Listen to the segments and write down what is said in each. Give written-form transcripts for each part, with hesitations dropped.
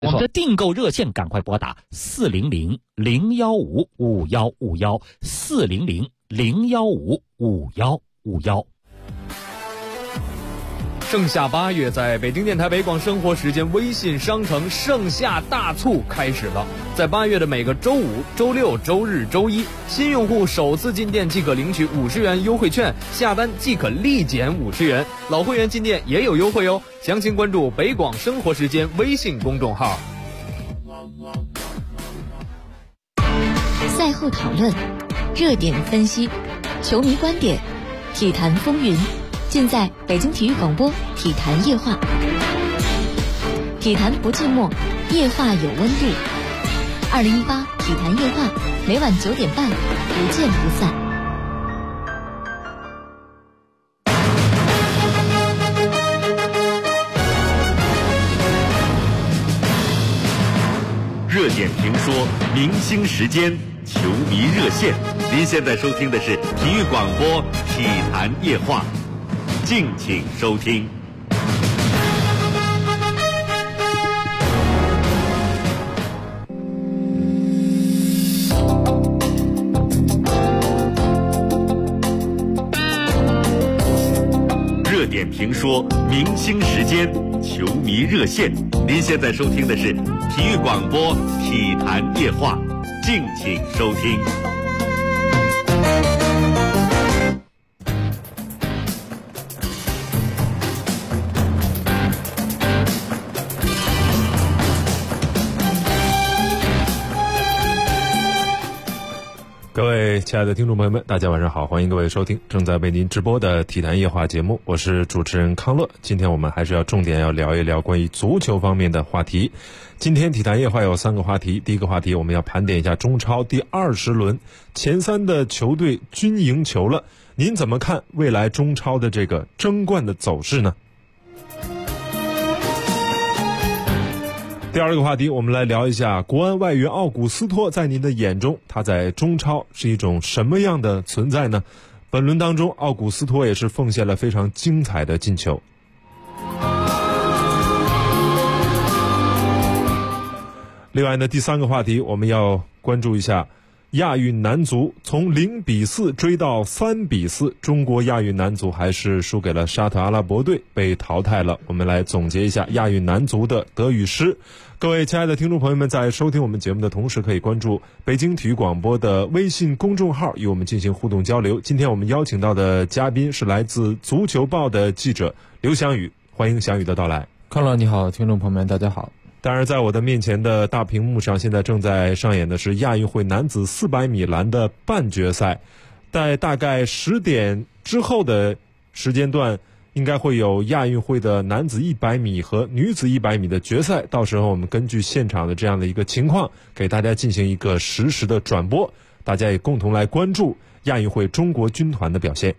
我们的订购热线赶快拨打400-015-5151，400-015-5151。 盛夏8月，在北京电台北广生活时间微信商城盛夏大促开始了。在8月的每个周五、周六、周日、周一，新用户首次进店即可领取50元优惠券，下单即可立减50元。老会员进店也有优惠哦。详情关注北广生活时间微信公众号。 赛后讨论，热点分析，球迷观点，体坛风云，尽在北京体育广播体坛夜话。体坛不寂寞，夜话有温度。2018体坛夜话，每晚9点半，不见不散。 热点评说，明星时间，球迷热线。您现在收听的是体育广播体坛夜话，敬请收听。热点评说，明星时间，球迷热线。您现在收听的是体育广播体坛夜话，敬请收听。 各位亲爱的听众朋友们，大家晚上好，欢迎各位收听正在为您直播的体坛夜话节目，我是主持人康乐。今天我们还是要重点要聊一聊关于足球方面的话题。今天体坛夜话有3个话题，第一个话题我们要盘点一下中超第20轮前3的球队均赢球了，您怎么看未来中超的这个争冠的走势呢？第二个话题，我们来聊一下国安外援奥古斯托，在您的眼中，他在中超是一种什么样的存在呢？本轮当中，奥古斯托也是奉献了非常精彩的进球。另外呢，第3个话题，我们要关注一下亚运男足从0-4追到3-4，中国亚运男足还是输给了沙特阿拉伯队，被淘汰了。我们来总结一下亚运男足的得与失。各位亲爱的听众朋友们，在收听我们节目的同时，可以关注北京体育广播的微信公众号，与我们进行互动交流。今天我们邀请到的嘉宾是来自足球报的记者刘翔宇，欢迎翔宇的到来。 康乐你好，听众朋友们大家好。 当然在我的面前的大屏幕上，现在正在上演的是亚运会男子400米栏的半决赛，在大概10点之后的时间段，应该会有亚运会的男子100米和女子100米的决赛，到时候我们根据现场的这样的一个情况，给大家进行一个实时的转播，大家也共同来关注亚运会中国军团的表现。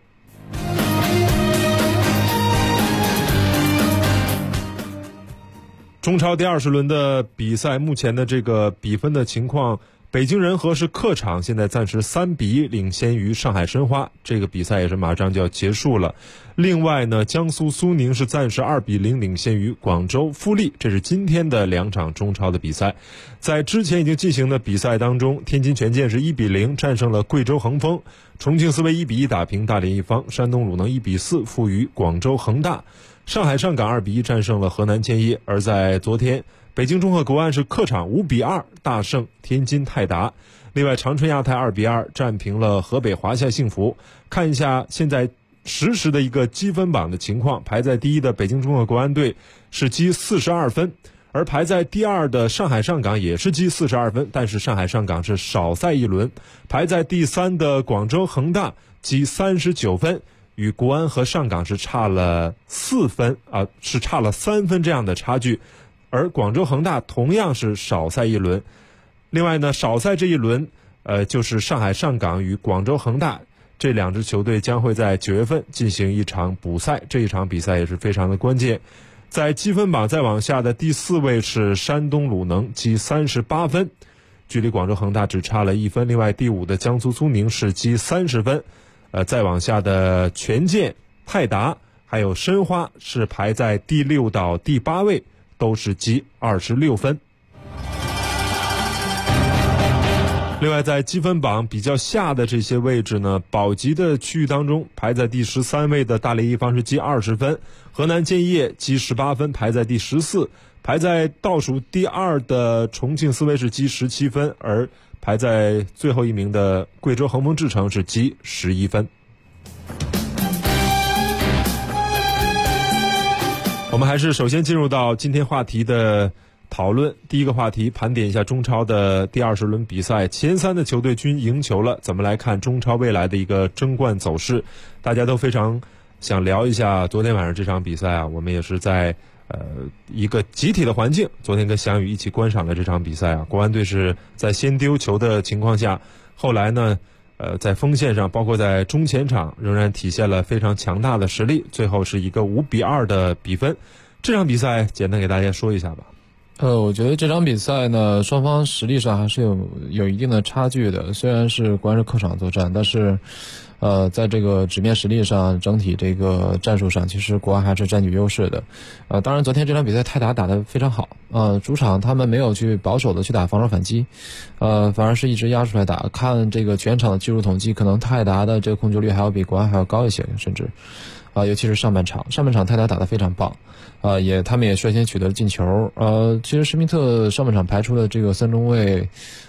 中超第20轮的比赛，目前的这个比分的情况，北京人和是客场现在暂时3-1领先于上海申花，这个比赛也是马上就要结束了。另外呢，江苏苏宁是暂时2-0领先于广州富力，这是今天的2场中超的比赛。在之前已经进行的比赛当中，天津权健是1-0战胜了贵州恒丰，重庆斯威1-1打平大连一方，山东鲁能1-4负于广州恒大，上海上港2-1战胜了河南建业。而在昨天，北京中赫国安是客场5-2大胜天津泰达。另外，长春亚泰2-2战平了河北华夏幸福。看一下现在实时的一个积分榜的情况，排在第一的北京中赫国安队是积42分，而排在第2的上海上港也是积42分，但是上海上港是少赛一轮。排在第3的广州恒大积39分，与国安和上港是差了4分是差了3分这样的差距，而广州恒大同样是少赛一轮。另外呢，少赛这一轮就是上海上港与广州恒大这2支球队将会在9月份进行一场补赛，这一场比赛也是非常的关键。在积分榜再往下的第4位是山东鲁能，积38分，距离广州恒大只差了1分。另外第5的江苏苏宁是积30分，再往下的权健、泰达还有申花是排在第6到第8位，都是积26分。 另外，在积分榜比较下的这些位置呢，保级的区域当中，排在第13位的大连一方是积20分，河南建业积18分，排在第14。排在倒数第2的重庆斯威是积17分，而排在最后一名的贵州恒丰智诚是积11分。我们还是首先进入到今天话题的讨论。第一个话题，盘点一下中超的第20轮比赛，前3的球队均赢球了，怎么来看中超未来的一个争冠走势？大家都非常想聊一下昨天晚上这场比赛啊，我们也是在一个集体的环境，昨天跟翔宇一起观赏了这场比赛啊。国安队是在先丢球的情况下，后来呢在锋线上，包括在中前场仍然体现了非常强大的实力，最后是一个5-2的比分。这场比赛简单给大家说一下吧。 我觉得这场比赛呢，双方实力上还是有一定的差距的。虽然是国安是客场作战，但是在这个纸面实力上，整体这个战术上，其实国安还是占据优势的。当然昨天这场比赛泰达打得非常好，主场他们没有去保守的去打防守反击，反而是一直压出来打。看这个全场的技术统计，可能泰达的这个控球率还要比国安还要高一些，甚至尤其是上半场泰达打得非常棒。他们也率先取得了进球。其实施密特上半场排出的这个3中卫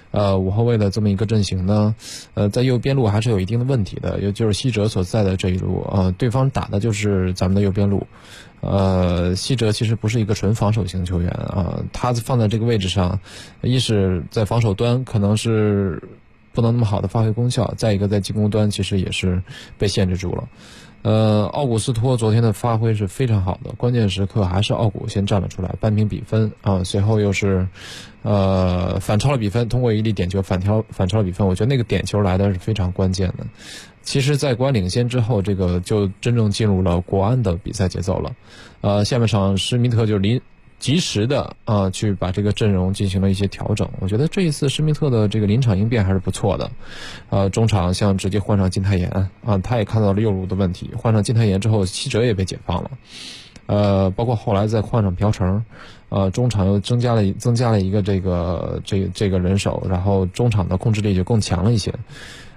5后卫的这么一个阵型呢，在右边路还是有一定的问题的，也就是西哲所在的这一路，对方打的就是咱们的右边路。西哲其实不是一个纯防守型球员啊，他放在这个位置上，一是在防守端可能是不能那么好的发挥功效，再一个在进攻端其实也是被限制住了。奥古斯托昨天的发挥是非常好的，关键时刻还是奥古先站了出来，扳平比分啊，随后又是反超了比分，通过一粒点球反超了比分。我觉得那个点球来的是非常关键的。其实在国安领先之后，这个就真正进入了国安的比赛节奏了。下半场施密特就及时的去把这个阵容进行了一些调整。我觉得这一次施密特的这个临场应变还是不错的。中场像直接换上金泰妍他也看到了右路的问题，换上金泰妍之后，西哲也被解放了。包括后来再换上朴成，中场又增加了一个这个人手，然后中场的控制力就更强了一些。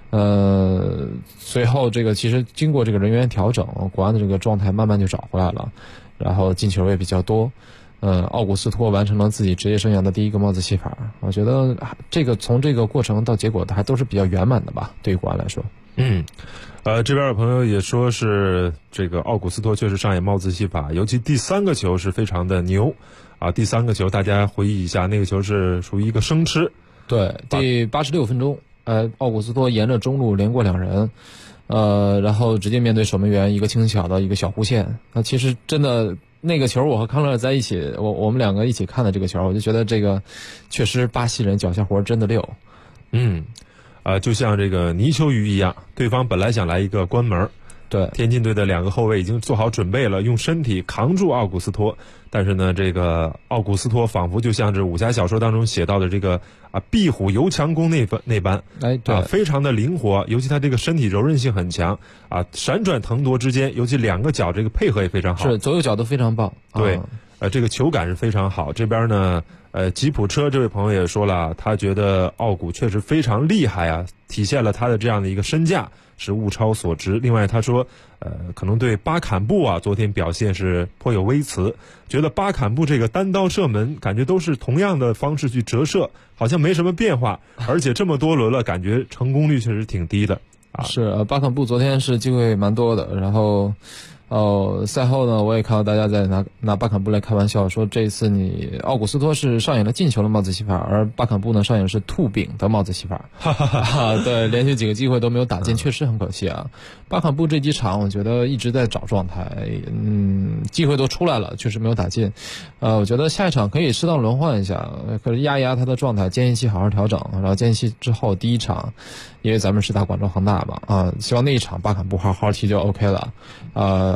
随后这个其实经过这个人员调整，国安的这个状态慢慢就找回来了，然后进球也比较多。奥古斯托完成了自己职业生涯的第一个帽子戏法，我觉得这个从这个过程到结果还都是比较圆满的吧，对于国安来说。 这边的朋友也说是这个奥古斯托确实上演帽子戏法，尤其第3个球是非常的牛啊！第3个球大家回忆一下，那个球是属于一个生吃。 对，第86分钟，奥古斯托沿着中路连过2人，然后直接面对守门员一个轻巧的一个小弧线。其实真的那个球，我和康乐在一起，我们2个一起看的这个球，我就觉得这个确实巴西人脚下活真的溜。 就像这个泥鳅鱼一样，对方本来想来一个关门， 对， 天津队的2个后卫已经做好准备了，用身体扛住奥古斯托，但是呢，这个奥古斯托仿佛就像是武侠小说当中写到的这个壁虎游强弓那般， 对， 非常的灵活，尤其他这个身体柔韧性很强闪转腾挪之间，尤其2个脚这个配合也非常好， 是左右脚都非常棒， 对，这个球感是非常好。这边呢，吉普车这位朋友也说了，他觉得奥古确实非常厉害啊，体现了他的这样的一个身价是物超所值。另外他说，可能对巴坎布昨天表现是颇有微词，觉得巴坎布这个单刀射门感觉都是同样的方式去折射，好像没什么变化，而且这么多轮了，感觉成功率确实挺低的是巴坎布昨天是机会蛮多的，然后赛后呢，我也看到大家在拿巴坎布来开玩笑，说这一次奥古斯托是上演了进球的帽子戏法，而巴坎布呢上演的是吐饼的帽子戏法。对，连续几个机会都没有打进，确实很可惜啊。巴坎布这几场我觉得一直在找状态，机会都出来了，确实没有打进。我觉得下一场可以适当轮换一下，可是压一压他的状态，间歇期好好调整，然后间歇期之后第一场，因为咱们是打广州恒大嘛，希望那一场巴坎布好好踢就 OK 了。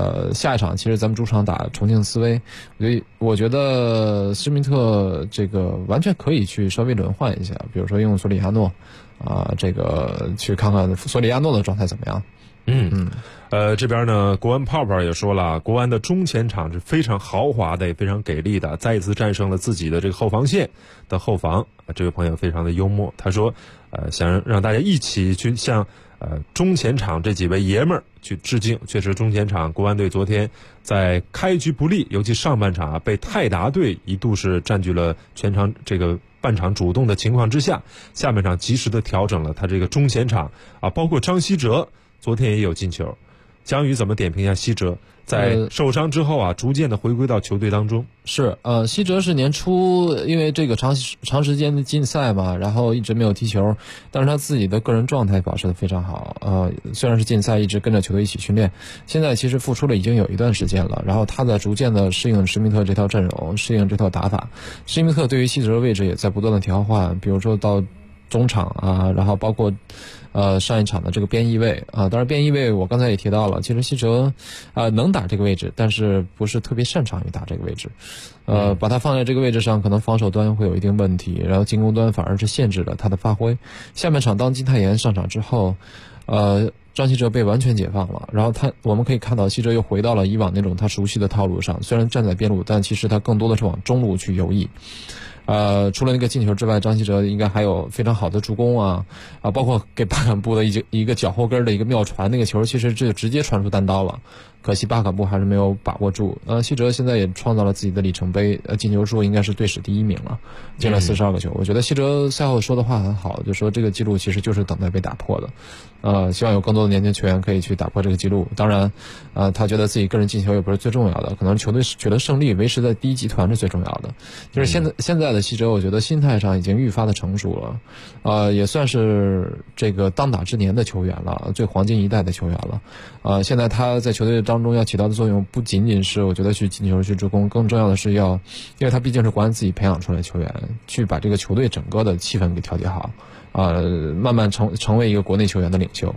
下一场其实咱们主场打重庆斯威，我觉得施密特这个完全可以去稍微轮换一下，比如说用索里亚诺这个去看看索里亚诺的状态怎么样。 这边呢，国安泡泡也说了，国安的中前场是非常豪华的，也非常给力的，再一次战胜了自己的这个后防线的后防。这位朋友非常的幽默，他说，想让大家一起去向中前场这几位爷们儿去致敬。确实，中前场国安队昨天在开局不利，尤其上半场被泰达队一度是占据了全场这个半场主动的情况之下，下半场及时的调整了他这个中前场包括张稀哲昨天也有进球。江宇怎么点评一下稀哲在受伤之后逐渐的回归到球队当中？ 是稀哲是年初因为这个长时间的禁赛嘛，然后一直没有踢球，但是他自己的个人状态表示得非常好。虽然是禁赛，一直跟着球队一起训练，现在其实复出了已经有一段时间了，然后他在逐渐的适应施密特这套阵容，适应这套打法。施密特对于稀哲的位置也在不断的调换，比如说到中场然后包括上一场的这个边翼位当然边翼位我刚才也提到了，其实稀哲能打这个位置，但是不是特别擅长于打这个位置。把他放在这个位置上，可能防守端会有一定问题，然后进攻端反而是限制了他的发挥。下半场当金泰妍上场之后，张稀哲被完全解放了，然后我们可以看到稀哲又回到了以往那种他熟悉的套路上，虽然站在边路，但其实他更多的是往中路去游弋。除了那个进球之外，张稀哲应该还有非常好的助攻包括给巴坎布的一个脚后跟的一个妙传，那个球其实就直接传出单刀了，可惜巴坎布还是没有把握住。稀哲现在也创造了自己的里程碑，进球数应该是队史第1名了，进了42个球。我觉得稀哲赛后说的话很好，就说这个记录其实就是等待被打破的。希望有更多的年轻球员可以去打破这个记录。当然，他觉得自己个人进球也不是最重要的，可能球队取得胜利，维持在第一集团是最重要的。就是现在的稀哲，我觉得心态上已经愈发的成熟了，也算是这个当打之年的球员了，最黄金一代的球员了。现在他在球队当中要起到的作用，不仅仅是我觉得去进球去助攻，更重要的是因为他毕竟是国安自己培养出来的球员，去把这个球队整个的气氛给调节好，慢慢成为一个国内球员的领袖。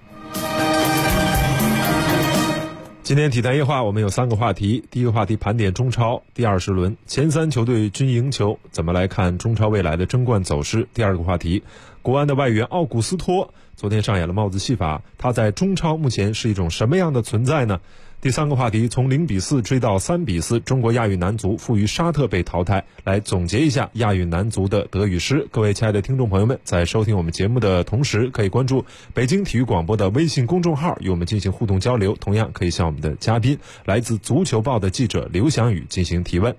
今天体坛夜话我们有3个话题，第一个话题盘点中超第20轮前3球队均赢球，怎么来看中超未来的争冠走势？第二个话题，国安的外援奥古斯托昨天上演了帽子戏法，他在中超目前是一种什么样的存在呢？第3个话题，从0-4追到3-4，中国亚运男足负于沙特被淘汰，来总结一下亚运男足的得与失。各位亲爱的听众朋友们，在收听我们节目的同时，可以关注北京体育广播的微信公众号，与我们进行互动交流，同样可以向我们的嘉宾来自足球报的记者刘翔宇进行提问。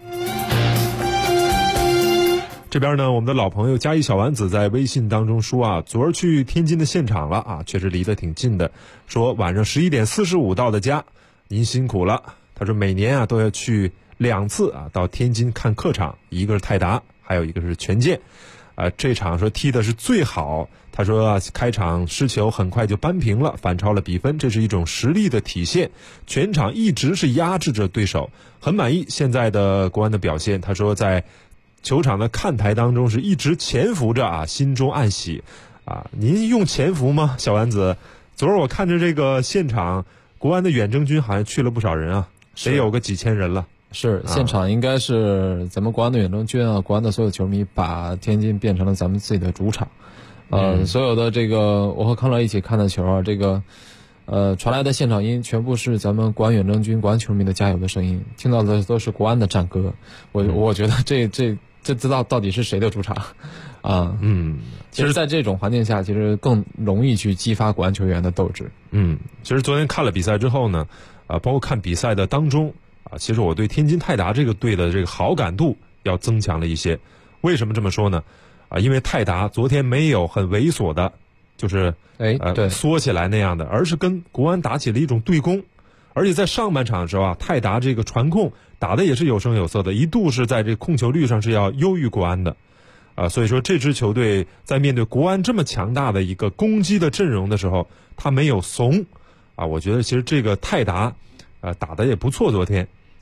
这边呢，我们的老朋友嘉义小丸子在微信当中说昨儿去天津的现场了确实离得挺近的，说晚上11点45到的家，您辛苦了。他说每年都要去2次到天津看客场，一个是泰达，还有一个是权健。这场说踢的是最好，他说开场失球很快就扳平了，反超了比分，这是一种实力的体现，全场一直是压制着对手，很满意现在的国安的表现。他说在球场的看台当中是一直潜伏着心中暗喜您用潜伏吗，小丸子？昨儿我看着这个现场，国安的远征军好像去了不少人得有个几千人了。 是，现场应该是咱们国安的远征军国安的所有球迷把天津变成了咱们自己的主场。所有的这个我和康乐一起看的球这个传来的现场音全部是咱们国安远征军、国安球迷的加油的声音，听到的都是国安的战歌。我觉得这知道到底是谁的主场其实在这种环境下，其实更容易去激发国安球员的斗志。 其实昨天看了比赛之后呢，包括看比赛的当中其实我对天津泰达这个队的这个好感度要增强了一些。为什么这么说呢？因为泰达昨天没有很猥琐的，就是对缩起来那样的，而是跟国安打起了一种对攻。而且在上半场的时候泰达这个传控打的也是有声有色的，一度是在这控球率上是要优于国安的。所以说这支球队在面对国安这么强大的一个攻击的阵容的时候，他没有怂我觉得其实这个泰达打得也不错。昨天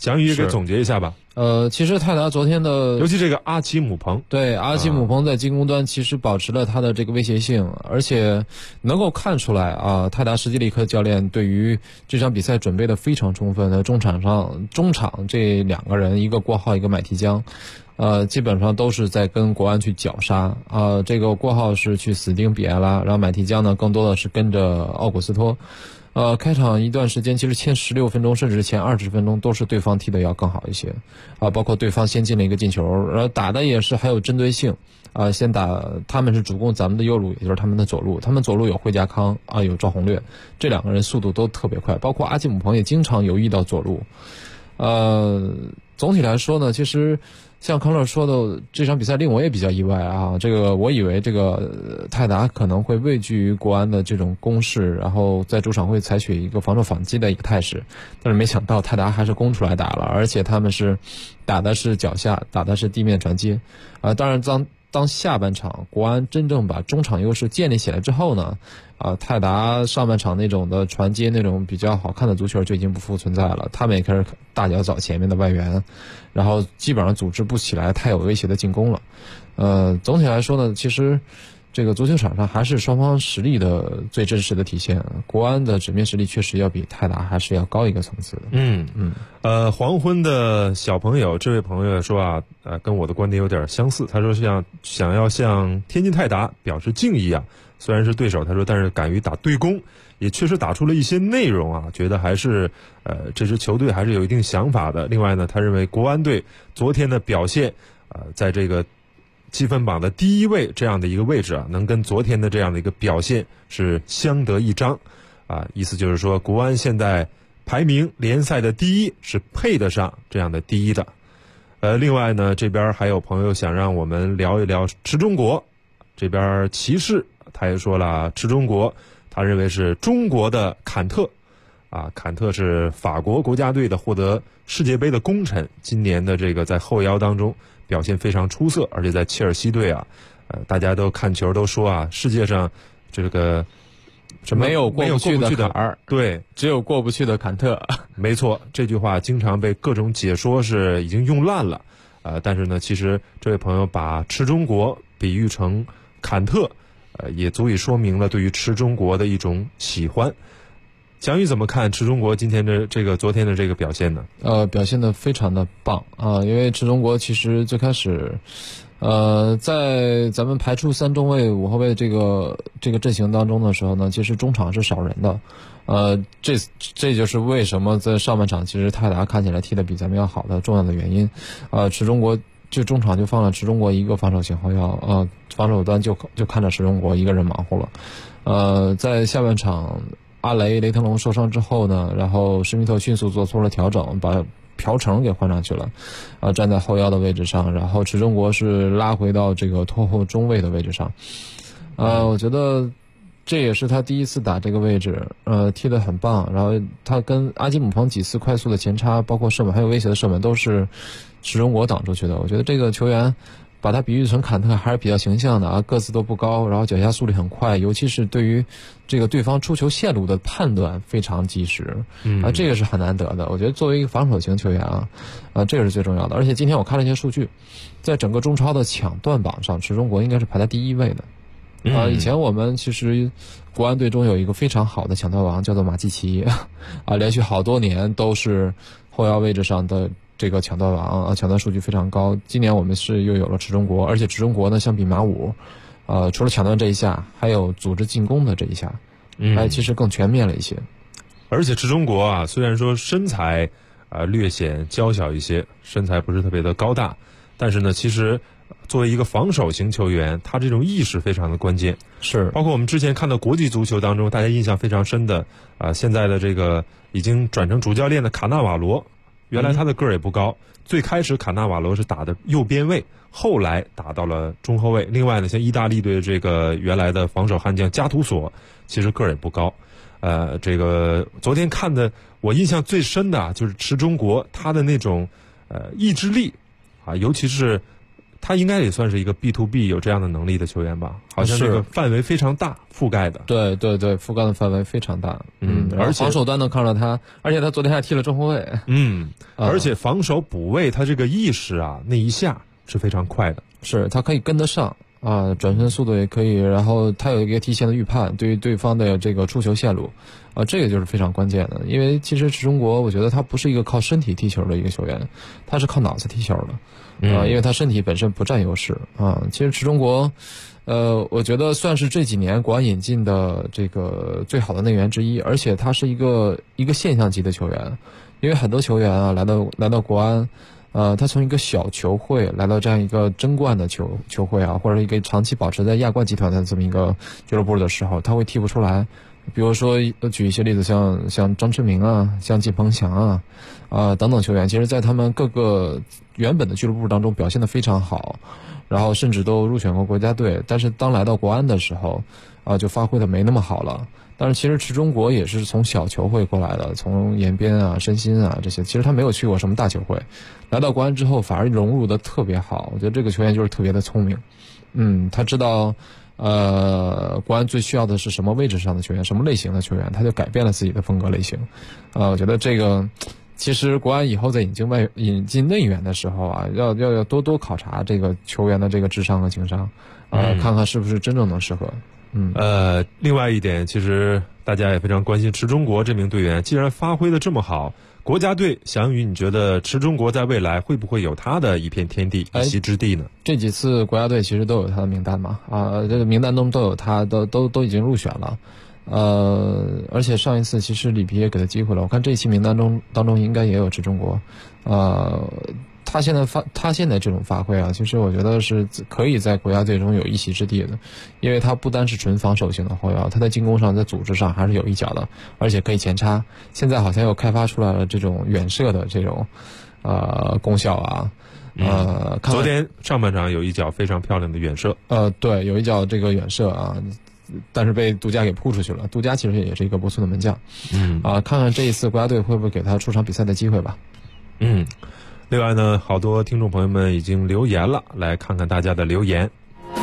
蒋宇也给总结一下吧。 其实泰达昨天的， 尤其这个阿奇姆彭， 对阿奇姆彭在进攻端其实保持了他的这个威胁性，而且能够看出来啊，泰达史基里克教练对于这场比赛准备的非常充分的。中场这两个人，一个郭浩，一个买提江，基本上都是在跟国安去绞杀啊。这个郭浩是去死盯比埃拉，然后买提江呢更多的是跟着奥古斯托。开场一段时间，其实前16分钟甚至前20分钟都是对方踢得要更好一些啊，包括对方先进了一个进球，然后打的也是很有针对性啊。先打他们是主攻咱们的右路，也就是他们的左路，他们左路有惠家康啊，有赵宏略，这两个人速度都特别快，包括阿基姆彭也经常游弋到左路。总体来说呢，其实像康乐说的，这场比赛令我也比较意外啊。这个我以为这个泰达可能会畏惧于国安的这种攻势，然后在主场会采取一个防守反击的一个态势，但是没想到泰达还是攻出来打了，而且他们是打的是脚下，打的是地面传接当然当下半场国安真正把中场优势建立起来之后呢，泰达上半场那种的传接那种比较好看的足球就已经不复存在了，他们也开始大脚找前面的外援，然后基本上组织不起来太有威胁的进攻了。总体来说呢，其实这个足球场上还是双方实力的最真实的体现。国安的纸面实力确实要比泰达还是要高一个层次的。 黄昏的小朋友，这位朋友说跟我的观点有点相似。他说想要向天津泰达表示敬意啊，虽然是对手，他说但是敢于打对攻，也确实打出了一些内容啊，觉得还是这支球队还是有一定想法的。另外呢，他认为国安队昨天的表现在这个积分榜的第1位这样的一个位置啊，能跟昨天的这样的一个表现是相得益彰意思就是说国安现在排名联赛的第1，是配得上这样的第1的。另外呢，这边还有朋友想让我们聊一聊池中国，这边骑士他也说了，池中国他认为是中国的坎特坎特是法国国家队的获得世界杯的功臣，今年的这个在后腰当中表现非常出色，而且在切尔西队大家都看球都说世界上这个什么没有过不去的坎儿， 对， 只有过不去的坎特。 没错，这句话经常被各种解说是已经用烂了但是呢，其实这位朋友把池中国比喻成坎特也足以说明了对于池中国的一种喜欢。蒋宇怎么看池中国今天的昨天的这个表现呢？ 表现得非常的棒因为池中国其实最开始在咱们排出3中卫5后卫这个阵型当中的时候呢，其实中场是少人的这就是为什么在上半场其实泰达看起来踢得比咱们要好的重要的原因池中国就中场就放了池中国一个防守型后腰防守端就看着池中国一个人忙活了在下半场阿雷腾龙受伤之后呢，然后施密特迅速做出了调整，把朴成给换上去了站在后腰的位置上，然后池中国是拉回到这个拖后中卫的位置上我觉得这也是他第一次打这个位置踢得很棒，然后他跟阿基姆彭几次快速的前插，包括射门还有威胁的射门都是池中国挡出去的。我觉得这个球员把他比喻成坎特还是比较形象的个子都不高，然后脚下速率很快，尤其是对于这个对方出球线路的判断非常及时这个是很难得的。我觉得作为一个防守型球员这个是最重要的。而且今天我看了一些数据，在整个中超的抢断榜上，池中国应该是排在第1位的以前我们其实国安队中有一个非常好的抢断王叫做马季奇连续好多年都是后腰位置上的这个抢断王抢断数据非常高。今年我们是又有了池中国，而且池中国呢相比马武除了抢断这一下，还有组织进攻的这一下其实更全面了一些。 而且池中国虽然说身材略显娇小一些，身材不是特别的高大，但是呢其实作为一个防守型球员，他这种意识非常的关键。 是包括我们之前看到国际足球当中大家印象非常深的现在的这个已经转成主教练的卡纳瓦罗，原来他的个儿也不高，最开始卡纳瓦罗是打的右边卫，后来打到了中后卫。另外呢，像意大利队的这个原来的防守悍将加图索，其实个儿也不高这个昨天看的我印象最深的就是池中国他的那种意志力尤其是他应该也算是一个 B2B 有这样的能力的球员吧？好像这个范围非常大，覆盖的。 对对对，覆盖的范围非常大。而且防守端能看到他，而且他昨天还踢了中后卫。 而且防守补位，他这个意识啊，那一下是非常快的。 是他可以跟得上啊，转身速度也可以，然后他有一个提前的预判，对于对方的这个出球线路，这个就是非常关键的。因为其实池中国，我觉得他不是一个靠身体踢球的一个球员，他是靠脑子踢球的。因为他身体本身不占优势啊。其实池中国，我觉得算是这几年国安引进的这个最好的内援之一，而且他是一个现象级的球员。因为很多球员啊来到国安，他从一个小球会来到这样一个争冠的球会啊，或者一个长期保持在亚冠集团的这么一个俱乐部的时候，他会踢不出来。比如说举一些例子，像张志明啊，像季鹏翔啊，等等球员，其实在他们各个原本的俱乐部当中表现得非常好，然后甚至都入选过国家队，但是当来到国安的时候就发挥得没那么好了。但是其实池中国也是从小球会过来的，从延边啊、申鑫啊这些，其实他没有去过什么大球会，来到国安之后反而融入得特别好。我觉得这个球员就是特别的聪明，他知道国安最需要的是什么位置上的球员，什么类型的球员，他就改变了自己的风格类型。我觉得这个其实国安以后在引进内援的时候啊，要多考察这个球员的这个智商和情商，看看是不是真正能适合。 另外一点，其实大家也非常关心池中国这名队员，既然发挥的这么好，国家队翔宇，你觉得池中国在未来会不会有他的一片天地、一席之地呢？ 这几次国家队其实都有他的名单嘛，这个名单中都有他，都已经入选了。而且上一次其实里皮也给他机会了，我看这一期名单当中应该也有池中国。他现在这种发挥啊，其实我觉得是可以在国家队中有一席之地的，因为他不单是纯防守型的后腰，他在进攻上在组织上还是有一脚的，而且可以前插。现在好像又开发出来了这种远射的这种功效啊。 昨天上半场有一脚非常漂亮的远射。 对，有一脚这个远射啊，但是被杜佳给扑出去了。杜佳其实也是一个不错的门将。看看这一次国家队会不会给他出场比赛的机会吧。 另外呢，好多听众朋友们已经留言了，来看看大家的留言。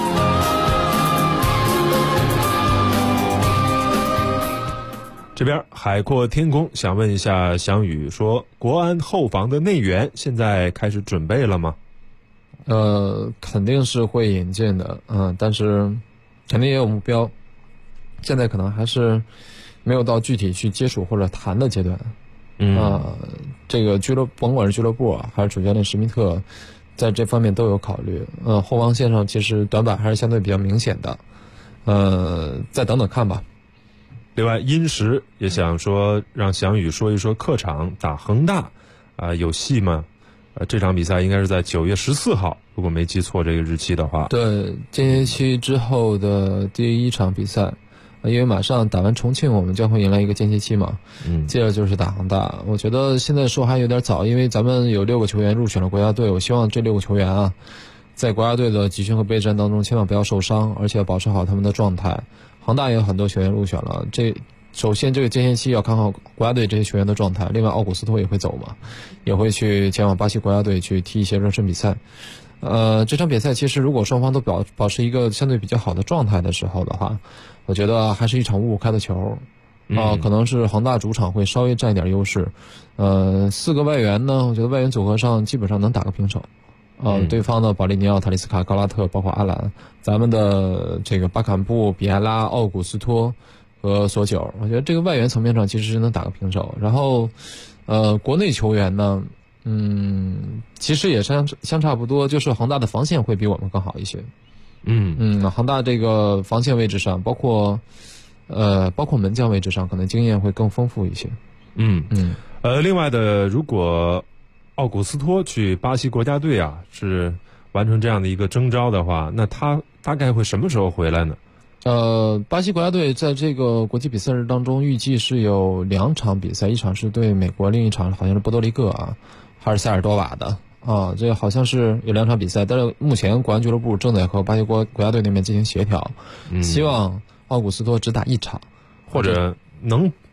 这边海阔天空想问一下翔宇，说国安后防的内援现在开始准备了吗？ 肯定是会引进的，但是肯定也有目标，现在可能还是没有到具体去接触或者谈的阶段。这个甭管是俱乐部还是主教练施密特，在这方面都有考虑。后防线上其实短板还是相对比较明显的，再等等看吧。 另外，殷实也想说让翔宇说一说客场打恒大有戏吗？这场比赛应该是在9月14号，如果没记错这个日期的话。 对，间歇期之后的第一场比赛。因为马上打完重庆，我们将会迎来一个间歇期嘛，接着就是打恒大。我觉得现在说还有点早，因为咱们有6个球员入选了国家队，我希望这6个球员在国家队的集训和备战当中千万不要受伤，而且要保持好他们的状态。恒大也有很多球员入选了，首先这个间歇期要看好国家队这些球员的状态，另外奥古斯托也会走嘛，也会去前往巴西国家队去踢一些热身比赛。这场比赛其实如果双方都保持一个相对比较好的状态的时候的话，我觉得还是一场5-5开的球。可能是恒大主场会稍微占一点优势。4个外援呢，我觉得外援组合上基本上能打个平手。对方的保利尼奥、塔利斯卡、高拉特，包括阿兰，咱们的这个巴坎布、比埃拉、奥古斯托和索九，我觉得这个外援层面上其实是能打个平手。然后国内球员呢，其实也相差不多，就是恒大的防线会比我们更好一些。恒大这个防线位置上，包括门将位置上，可能经验会更丰富一些。 另外的，如果奥古斯托去巴西国家队是完成这样的一个征召的话，那他大概会什么时候回来呢？ 巴西国家队在这个国际比赛日当中，预计是有2场比赛，一场是对美国，另一场好像是波多黎各还是塞尔多瓦的。这好像是有2场比赛，但是目前国安俱乐部正在和巴西国家队那边进行协调，希望奥古斯托只打1场， 或者能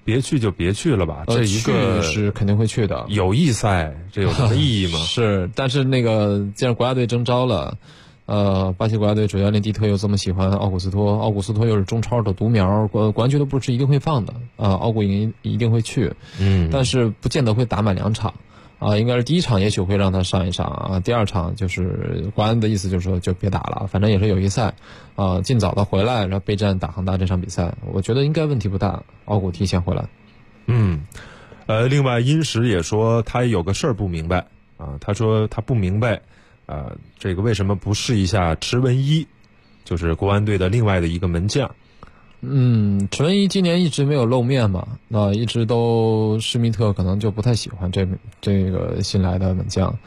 别去就别去了吧，这一个是肯定会去的。 友谊赛，这有什么意义吗？ 是，但是那个既然国家队征召了，巴西国家队主教练蒂特又这么喜欢奥古斯托，奥古斯托又是中超的独苗，国安俱乐部是一定会放的奥古一定会去，但是不见得会打满2场。应该是第一场也许会让他上一场第二场就是国安的意思就是说就别打了，反正也是友谊赛尽早的回来，然后备战打恒大这场比赛，我觉得应该问题不大，奥古提前回来。 另外殷实也说他有个事儿不明白他说他不明白这个为什么不试一下池文一，就是国安队的另外的一个门将。 池文一今年一直没有露面嘛，一直都施密特可能就不太喜欢这个新来的门将，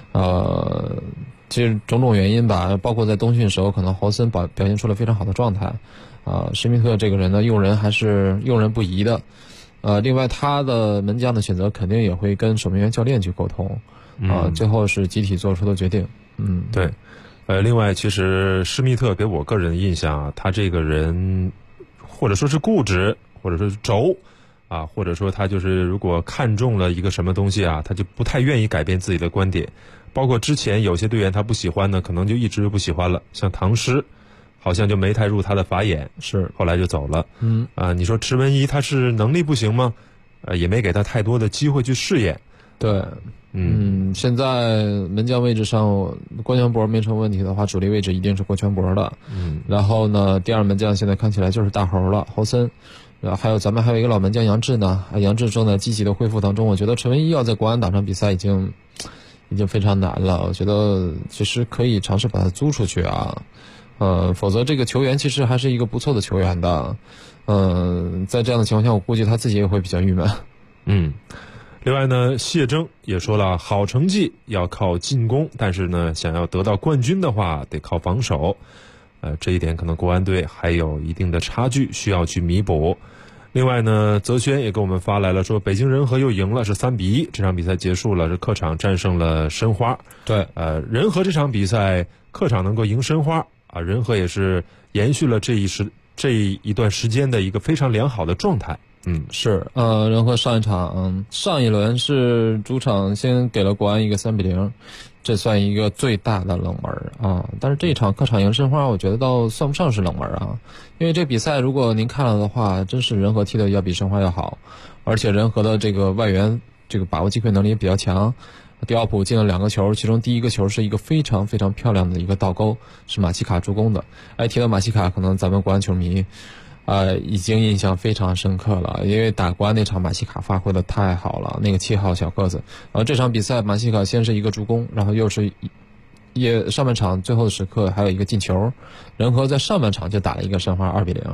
其实种种原因吧，包括在冬训时候可能豪森表现出了非常好的状态，施密特这个人呢用人还是用人不疑的，另外他的门将的选择肯定也会跟守门员教练去沟通，最后是集体做出的决定。 对，另外其实施密特给我个人的印象他这个人或者说是固执，或者说是轴或者说他就是如果看中了一个什么东西他就不太愿意改变自己的观点，包括之前有些队员他不喜欢呢，可能就一直就不喜欢了，像唐诗好像就没太入他的法眼， 是后来就走了。你说池文一他是能力不行吗？也没给他太多的机会去试验。 对，现在门将位置上郭全博没成问题的话，主力位置一定是郭全博的。然后呢，第二门将现在看起来就是大侯了，豪森。然后咱们还有一个老门将杨志呢，杨志正在积极的恢复当中。我觉得陈文一要在国安打上比赛已经非常难了，我觉得其实可以尝试把他租出去否则这个球员其实还是一个不错的球员的。在这样的情况下，我估计他自己也会比较郁闷。 另外呢，谢征也说了，好成绩要靠进攻，但是呢，想要得到冠军的话，得靠防守。这一点可能国安队还有一定的差距，需要去弥补。另外呢，泽轩也给我们发来了，说北京人和又赢了，是3-1，这场比赛结束了，是客场战胜了申花。 对， 人和这场比赛客场能够赢申花人和也是延续了这一段时间的一个非常良好的状态。 是人和上一轮是主场先给了国安一个3-0，这算一个最大的冷门但是这一场客场赢申花，我觉得倒算不上是冷门因为这比赛如果您看了的话，真是人和踢的要比申花要好，而且人和的这个外援这个把握机会能力也比较强。迪奥普进了2个球，其中第一个球是一个非常非常漂亮的一个倒钩，是马西卡助攻的。提到马西卡，可能咱们国安球迷已经印象非常深刻了，因为打国安那场马西卡发挥的太好了，那个7号小个子。然后这场比赛马西卡先是一个助攻，然后又是上半场最后的时刻还有一个进球，人和在上半场就打了一个申花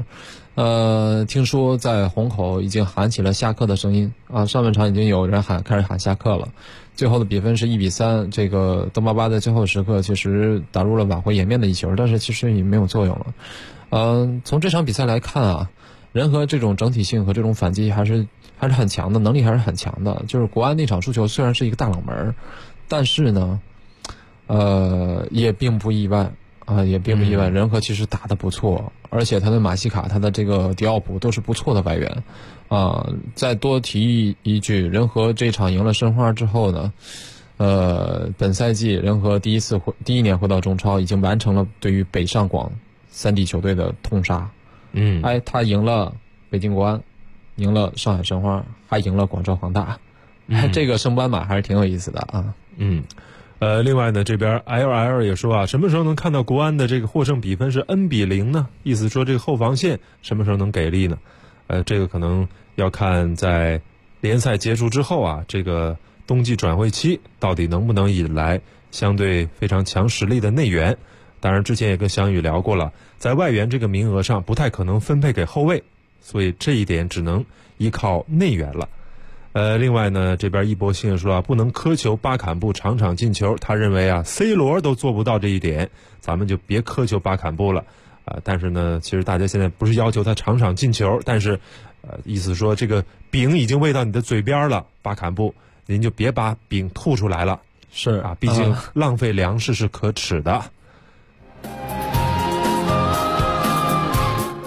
2-0。听说在虹口已经喊起了下课的声音上半场已经有人开始喊下课了。最后的比分是1-3，这个邓巴巴在最后时刻其实打入了挽回颜面的一球，但是其实也没有作用了。从这场比赛来看人和这种整体性和这种反击还是很强的，能力还是很强的。就是国安那场输球虽然是一个大冷门，但是呢也并不意外人和其实打得不错，而且他的马西卡他的这个迪奥普都是不错的外援再多提一句，人和这场赢了申花之后呢本赛季人和第一年回到中超，已经完成了对于北上广3地球队的通杀。他赢了北京国安，赢了上海申花，还赢了广州恒大。这个升班马还是挺有意思的另外呢，这边 LL 也说什么时候能看到国安的这个获胜比分是 N-0呢？意思说这个后防线什么时候能给力呢？这个可能要看在联赛结束之后这个冬季转会期到底能不能引来相对非常强实力的内援。当然之前也跟翔宇聊过了，在外援这个名额上不太可能分配给后卫，所以这一点只能依靠内援了。另外呢，这边一博兴也说不能苛求巴坎布场场进球，他认为C 罗都做不到这一点，咱们就别苛求巴坎布了但是呢，其实大家现在不是要求他场场进球，但是意思说这个饼已经喂到你的嘴边了，巴坎布您就别把饼吐出来了， 是毕竟浪费粮食是可耻的。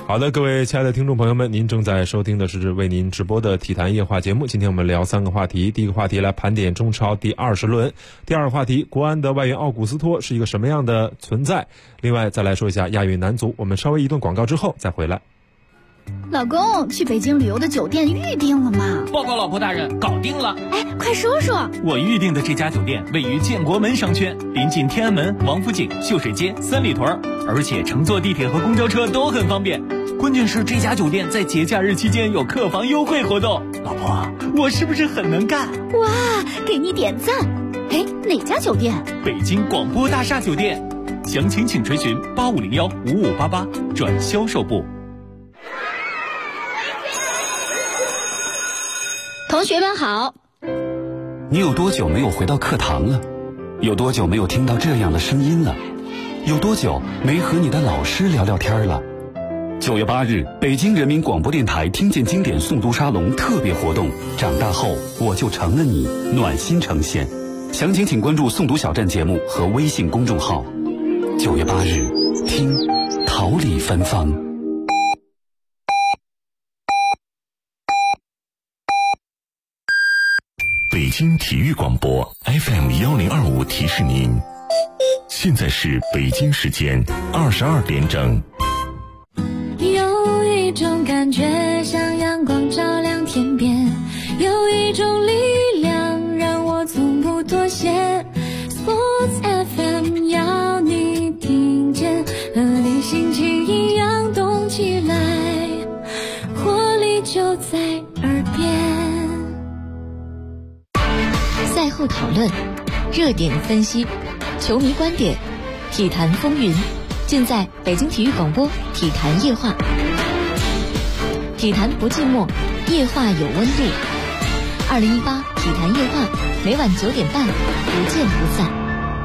好的，各位亲爱的听众朋友们，您正在收听的是为您直播的体坛夜话节目。今天我们聊3个话题。第一个话题来盘点中超第20轮。第二个话题，国安的外援奥古斯托是一个什么样的存在？另外再来说一下亚运男足。我们稍微一顿广告之后再回来。 老公，去北京旅游的酒店预定了吗？ 报告老婆大人，搞定了。 哎，快说说。 我预定的这家酒店位于建国门商圈，临近天安门、王府井、秀水街、三里屯，而且乘坐地铁和公交车都很方便。关键是这家酒店在节假日期间有客房优惠活动。老婆，我是不是很能干？ 哇，给你点赞。哎，哪家酒店？ 北京广播大厦酒店。详情请垂询8501-5588转销售部。 同学们好。 你有多久没有回到课堂了？有多久没有听到这样的声音了？有多久没和你的老师聊聊天了？9月8日，北京人民广播电台听见经典诵读沙龙特别活动，长大后我就成了你，暖心呈现。详情请关注诵读小站节目和微信公众号。9月8日，听桃李芬芳。 北京体育广播 FM1025提示您，现在是北京时间22点整。 有一种感觉像阳光照亮天边，有一种力量让我从不妥协。 Sports FM 要你听见，和你心情一样动起来，活力就在耳边。 赛后讨论，热点分析，球迷观点，体坛风云，尽在北京体育广播体坛夜话。体坛不寂寞，夜话有温度。2018体坛夜话，每晚9点半，不见不散。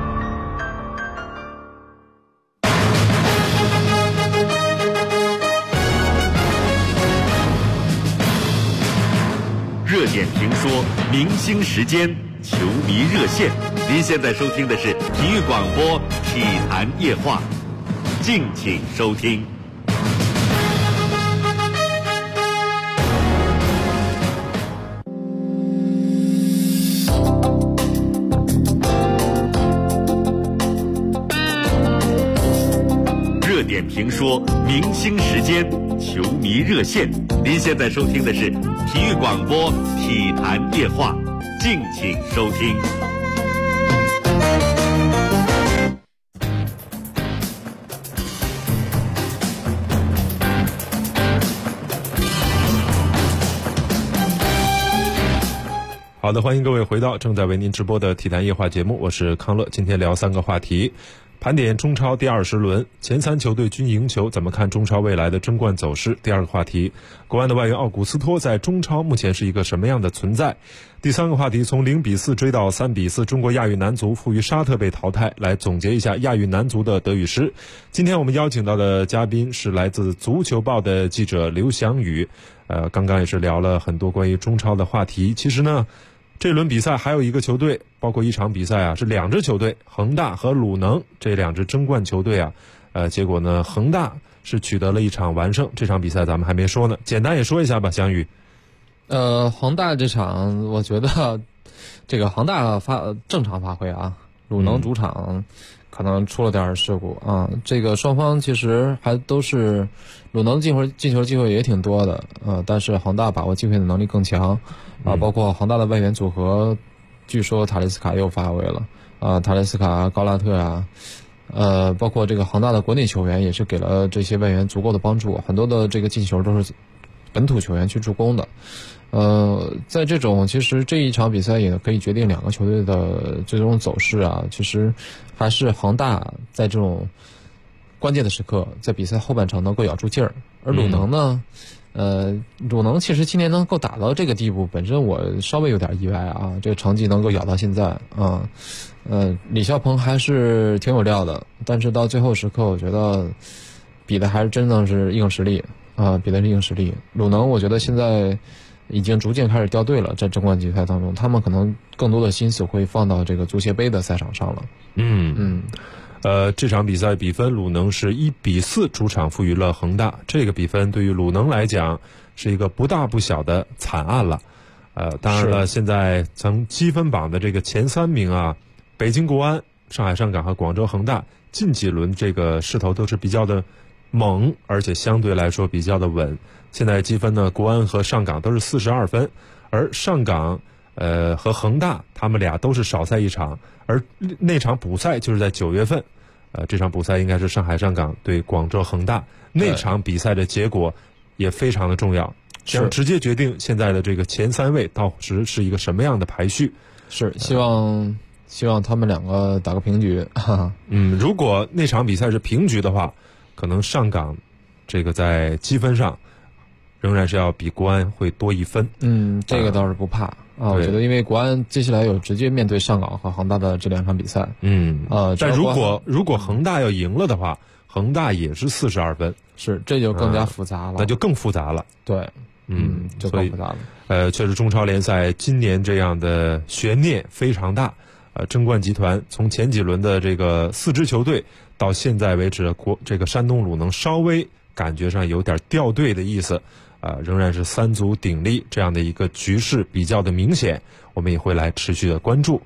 热点评说，明星时间，球迷热线。您现在收听的是体育广播体坛夜话，敬请收听。热点评说，明星时间，球迷热线。您现在收听的是体育广播体坛夜话，敬请收听。 好的，欢迎各位回到正在为您直播的体坛夜话节目，我是康乐。今天聊3个话题，盘点中超第20轮，前3球队均赢球，怎么看中超未来的争冠走势？第2个话题，国安的外援奥古斯托在中超目前是一个什么样的存在？第3个话题，从0-4追到3-4，中国亚运男足负于沙特被淘汰，来总结一下亚运男足的得与失。今天我们邀请到的嘉宾是来自足球报的记者刘翔宇，刚刚也是聊了很多关于中超的话题。其实呢，这轮比赛还有一个球队，包括一场比赛啊，是2支球队，恒大和鲁能这2支争冠球队啊，结果呢，恒大是取得了一场完胜。这场比赛咱们还没说呢，简单也说一下吧，翔宇。 恒大这场，我觉得这个恒大正常发挥啊，鲁能主场可能出了点事故啊。这个双方其实还都是鲁能进球机会也挺多的，但是恒大把握机会的能力更强啊。包括恒大的外援组合，据说塔雷斯卡又发威了啊，塔雷斯卡、高拉特啊。包括这个恒大的国内球员也是给了这些外援足够的帮助，很多的这个进球都是本土球员去助攻的。在这种其实这一场比赛也可以决定2个球队的最终走势啊。其实还是恒大在这种关键的时刻，在比赛后半程能够咬住劲儿，而鲁能呢，鲁能其实今年能够打到这个地步，本身我稍微有点意外啊，这个成绩能够咬到现在啊。李霄鹏还是挺有料的，但是到最后时刻，我觉得比的还是真的是硬实力啊，比的是硬实力。鲁能我觉得现在已经逐渐开始掉队了，在争冠决赛当中，他们可能更多的心思会放到这个足协杯的赛场上了。 这场比赛比分鲁能是1-4主场负于了恒大，这个比分对于鲁能来讲是一个不大不小的惨案了。当然了，现在从积分榜的这个前3名啊，北京国安、上海上港和广州恒大近几轮这个势头都是比较的猛，而且相对来说比较的稳。现在积分呢，国安和上港都是42分，而上港和恒大他们俩都是少赛1场，而那场补赛就是在9月份。这场补赛应该是上海上港对广州恒大，那场比赛的结果也非常的重要，将直接决定现在的这个前3位到时是一个什么样的排序。 是希望他们两个打个平局。 如果那场比赛是平局的话，可能上港这个在积分上仍然是要比国安会多1分。 这个倒是不怕我觉得因为国安接下来有直接面对上港和恒大的这2场比赛。 但如果恒大要赢了的话，恒大也是42分， 这就更加复杂了， 那就更复杂了。 对，就更复杂了。确实中超联赛今年这样的悬念非常大。争冠集团从前几轮的这个4支球队到现在为止，这个山东鲁能稍微感觉上有点掉队的意思。仍然是3足鼎立这样的一个局势比较的明显，我们也会来持续的关注。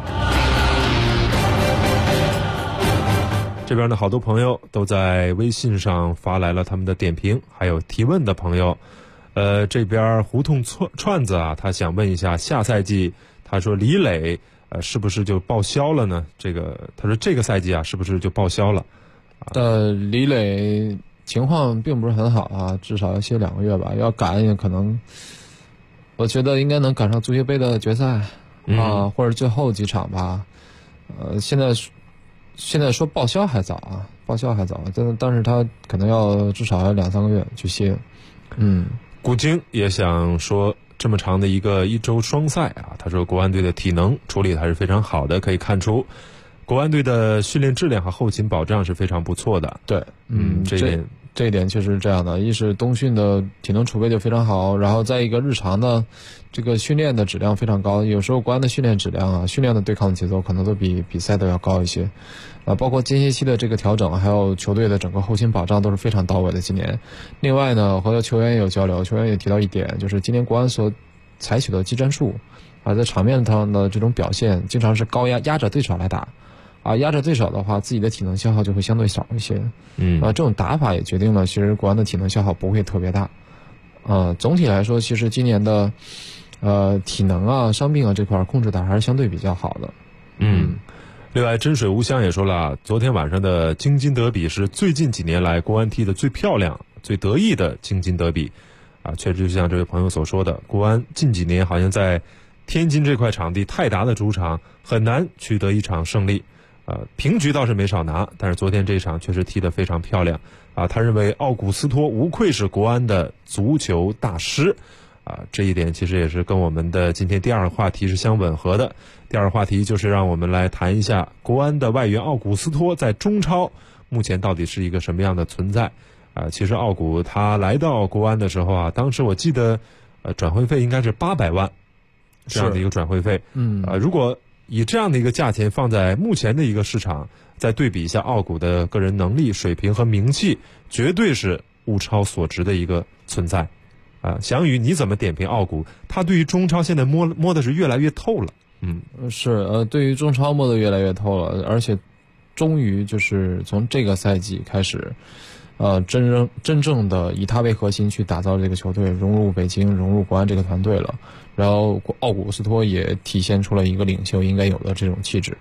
这边呢，好多朋友都在微信上发来了他们的点评，还有提问的朋友。这边胡同串子啊，他想问一下，下赛季他说李磊是不是就报销了呢？他说这个赛季啊，是不是就报销了？ 李磊情况并不是很好啊，至少要歇2个月吧。要赶也可能，我觉得应该能赶上足协杯的决赛或者最后几场吧。现在说报销还早啊，但是他可能要至少要2-3个月去歇。 古京也想说，这么长的一个1周双赛啊，他说国安队的体能处理还是非常好的，可以看出国安队的训练质量和后勤保障是非常不错的。 对，这一点确实是这样的。一是冬训的体能储备就非常好，然后再一个日常的这个训练的质量非常高。有时候国安的训练质量啊，训练的对抗的节奏可能都比比赛都要高一些。包括间歇期的这个调整，还有球队的整个后勤保障都是非常到位的。今年，另外呢，和球员也有交流，球员也提到一点，就是今年国安所采取的技战术在场面上的这种表现，经常是高压着对手来打。压着对手的话，自己的体能消耗就会相对少一些。这种打法也决定了，其实国安的体能消耗不会特别大。总体来说，其实今年的体能啊、伤病啊这块控制的还是相对比较好的。 另外，真水无香也说了，昨天晚上的京津德比是最近几年来国安踢的最漂亮、最得意的京津德比。确实就像这位朋友所说的，国安近几年好像在天津这块场地泰达的主场很难取得一场胜利。平局倒是没少拿，但是昨天这场确实踢得非常漂亮。他认为奥古斯托无愧是国安的足球大师。这一点其实也是跟我们的今天第2个话题是相吻合的。第2个话题就是让我们来谈一下国安的外援奥古斯托在中超目前到底是一个什么样的存在。其实奥古他来到国安的时候当时我记得转会费应该是800万这样的一个转会费。如果以这样的一个价钱放在目前的一个市场，再对比一下奥古的个人能力、水平和名气，绝对是物超所值的一个存在。翔宇，你怎么点评奥古？他对于中超现在摸的是越来越透了。 对于中超摸得越来越透了，而且终于就是从这个赛季开始，真正的以他为核心去打造这个球队，融入北京、融入国安这个团队了。然后奥古斯托也体现出了一个领袖应该有的这种气质。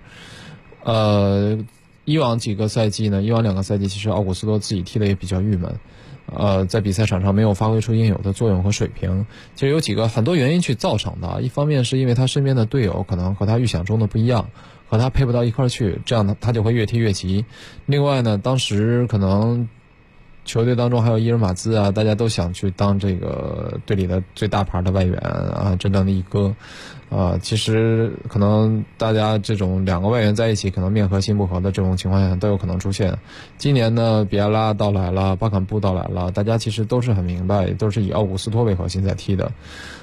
以往2个赛季，其实奥古斯托自己踢得也比较郁闷。在比赛场上没有发挥出应有的作用和水平，其实有很多原因去造成的。一方面是因为他身边的队友可能和他预想中的不一样，和他配不到一块去，这样他就会越踢越急。另外呢，当时可能球队当中还有伊尔马兹大家都想去当这个队里的最大牌的外援真正的一哥。其实可能大家这种2个外援在一起，可能面和心不和的这种情况下都有可能出现。今年呢，比埃拉到来了，巴坎布到来了，大家其实都是很明白，都是以奥古斯托为核心在踢的。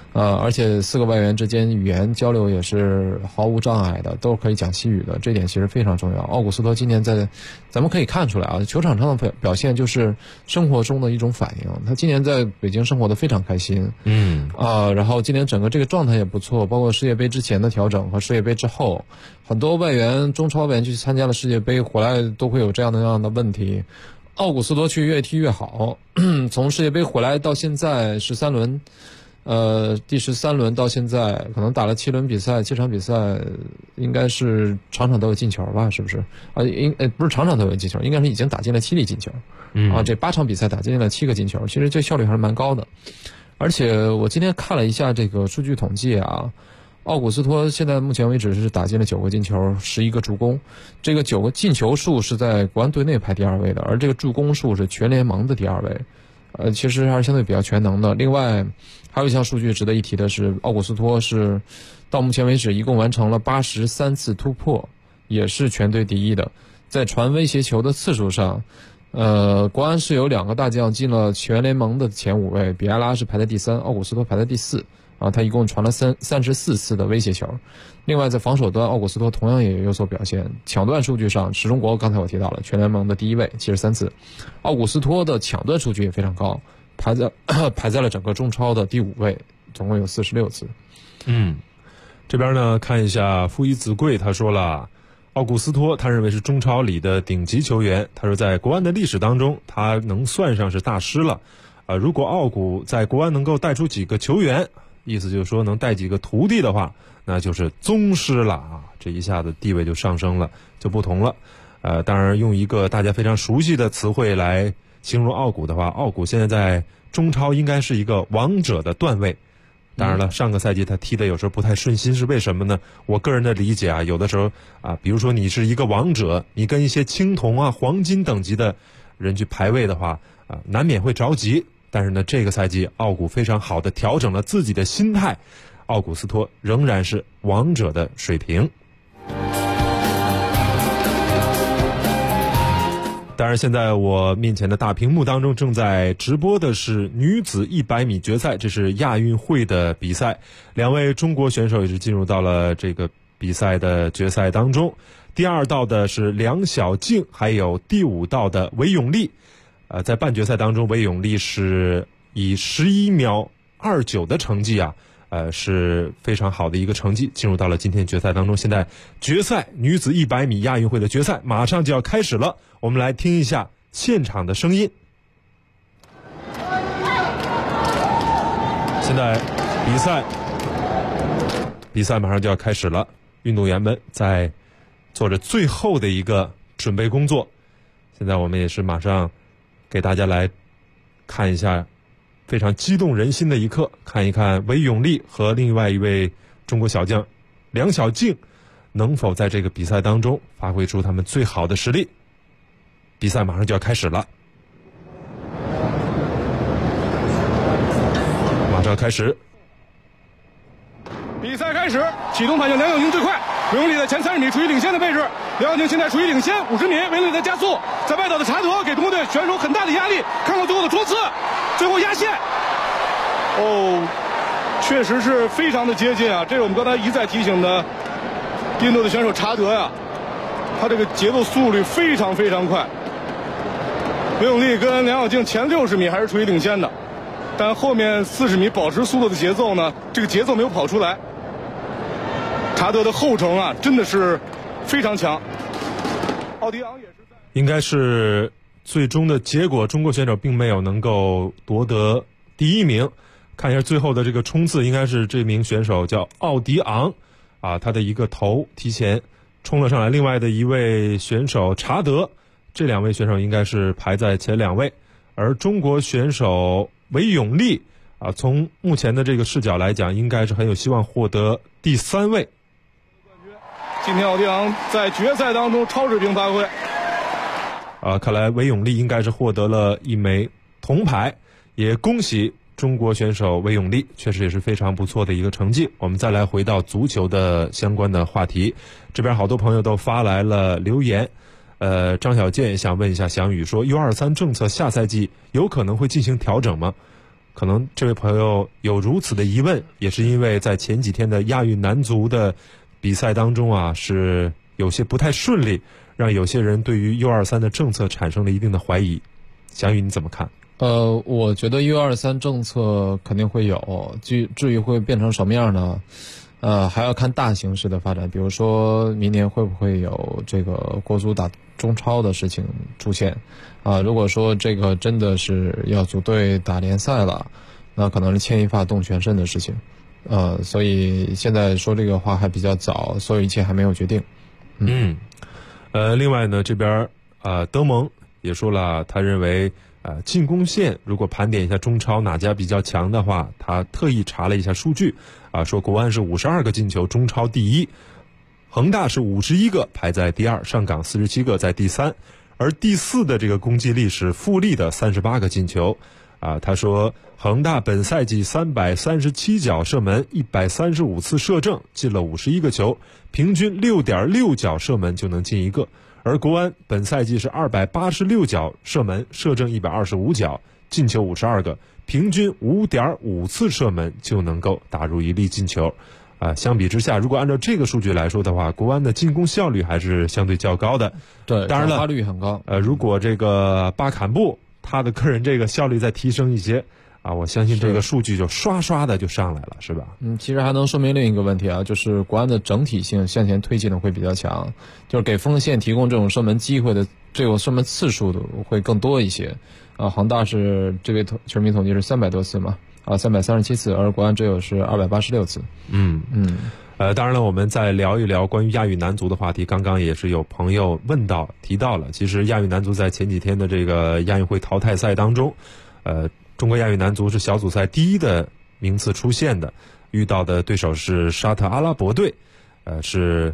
而且4个外援之间语言交流也是毫无障碍的，都可以讲西语的，这点其实非常重要。奥古斯托今年咱们可以看出来啊，球场上的表现就是生活中的一种反应。他今年在北京生活的非常开心，然后今年整个这个状态也不错，包括世界杯之前的调整和世界杯之后，很多外援、中超外援去参加了世界杯，回来都会有这样的问题。奥古斯托去越踢越好，从世界杯回来到现在13轮。第13轮到现在，可能打了7轮比赛，7场比赛，应该是场场都有进球吧？是不是？不是场场都有进球，应该是已经打进了7粒进球。这8场比赛打进了7个进球，其实这效率还是蛮高的。而且我今天看了一下这个数据统计啊，奥古斯托现在目前为止是打进了9个进球，11个助攻。这个9个进球数是在国安队内排第2位的，而这个助攻数是全联盟的第2位。其实还是相对比较全能的。另外，还有一项数据值得一提的是，奥古斯托是到目前为止一共完成了83次突破，也是全队第一的。在传威胁球的次数上，国安是有2个大将进了全联盟的前5位，比埃拉是排在第3，奥古斯托排在第4。他一共传了34次的威胁球。另外，在防守端，奥古斯托同样也有所表现。抢断数据上，石中国刚才我提到了全联盟的第1位，73次。奥古斯托的抢断数据也非常高，排在了整个中超的第5位，总共有46次。 这边呢看一下傅一子贵，他说了，奥古斯托他认为是中超里的顶级球员。他说在国安的历史当中，他能算上是大师了。如果奥古在国安能够带出几个球员，意思就是说能带几个徒弟的话，那就是宗师了啊！这一下子地位就上升了，就不同了。当然用一个大家非常熟悉的词汇来形容奥古的话，奥古现在在中超应该是一个王者的段位。当然了，上个赛季他踢的有时候不太顺心，是为什么呢？我个人的理解啊，有的时候比如说你是一个王者，你跟一些青铜黄金等级的人去排位的话难免会着急。但是呢，这个赛季奥古非常好的调整了自己的心态，奥古斯托仍然是王者的水平。当然，现在我面前的大屏幕当中正在直播的是女子100米决赛，这是亚运会的比赛，2位中国选手也是进入到了这个比赛的决赛当中。第2道的是梁晓静，还有第5道的韦永丽。在半决赛当中，韦永丽是以11秒29的成绩是非常好的一个成绩，进入到了今天决赛当中。现在决赛女子100米亚运会的决赛马上就要开始了，我们来听一下现场的声音。现在比赛马上就要开始了，运动员们在做着最后的一个准备工作。现在我们也是马上给大家来看一下非常激动人心的一刻，看一看韦永丽和另外一位中国小将梁晓静能否在这个比赛当中发挥出他们最好的实力。比赛马上就要开始了，马上开始。 比赛开始，启动反向，梁晓静最快，韦永丽在前30米处于领先的位置，梁晓静现在处于领先50米，韦永丽在加速，在外岛的查德给中国队选手很大的压力，看看最后的冲刺，最后压线，确实是非常的接近啊！这是我们刚才一再提醒的印度的选手查德呀，他这个节奏速率非常非常快。韦永丽跟梁晓静前60米还是处于领先的，但后面40米保持速度的节奏呢，这个节奏没有跑出来。查德的后程真的是非常强。奥迪昂也是应该是最终的结果，中国选手并没有能够夺得第1名。看一下最后的这个冲刺，应该是这名选手叫奥迪昂他的一个头提前冲了上来，另外的一位选手查德，这2位选手应该是排在前2位，而中国选手韦永丽从目前的这个视角来讲，应该是很有希望获得第3位。 今天奥迪昂在决赛当中超水平发挥看来韦永丽应该是获得了1枚铜牌，也恭喜中国选手韦永丽，确实也是非常不错的一个成绩。我们再来回到足球的相关的话题，这边好多朋友都发来了留言。张小健想问一下翔宇说，U23政策下赛季有可能会进行调整吗？ 可能这位朋友有如此的疑问，也是因为在前几天的亚运男足的比赛当中啊，是有些不太顺利，让有些人对于 U23 的政策产生了一定的怀疑。翔宇你怎么看？ 我觉得 U23 政策肯定会有，至于会变成什么样呢？还要看大形势的发展，比如说明年会不会有这个国足打中超的事情出现如果说这个真的是要组队打联赛了，那可能是牵一发动全身的事情所以现在说这个话还比较早，所有一切还没有决定。 另外呢，这边德蒙也说了，他认为进攻线如果盘点一下中超哪家比较强的话，他特意查了一下数据说国安是52个进球，中超第一，恒大是51个排在第二，上港47个在第三，而第四的这个攻击力是富力的38个进球他说恒大本赛季337脚射门，135次射正，进了51个球，平均 6.6 脚射门就能进一个。而国安本赛季是286脚射门，射正125脚，进球52个，平均 5.5 次射门就能够打入一粒进球相比之下，如果按照这个数据来说的话，国安的进攻效率还是相对较高的。 对， 当然了， 转化率很高。 如果这个巴坎布他的个人这个效率再提升一些我相信这个数据就刷刷的就上来了，是吧？ 其实还能说明另一个问题就是国安的整体性向前推进的会比较强，就是给锋线提供这种射门机会的这种射门次数的会更多一些恒大是这位球迷统计是300多次嘛337次，而国安只有是286次。 当然了，我们再聊一聊关于亚运男足的话题。刚刚也是有朋友提到了，其实亚运男足在前几天的这个亚运会淘汰赛当中，中国亚运男足是小组赛第一的名次出现的，遇到的对手是沙特阿拉伯队，是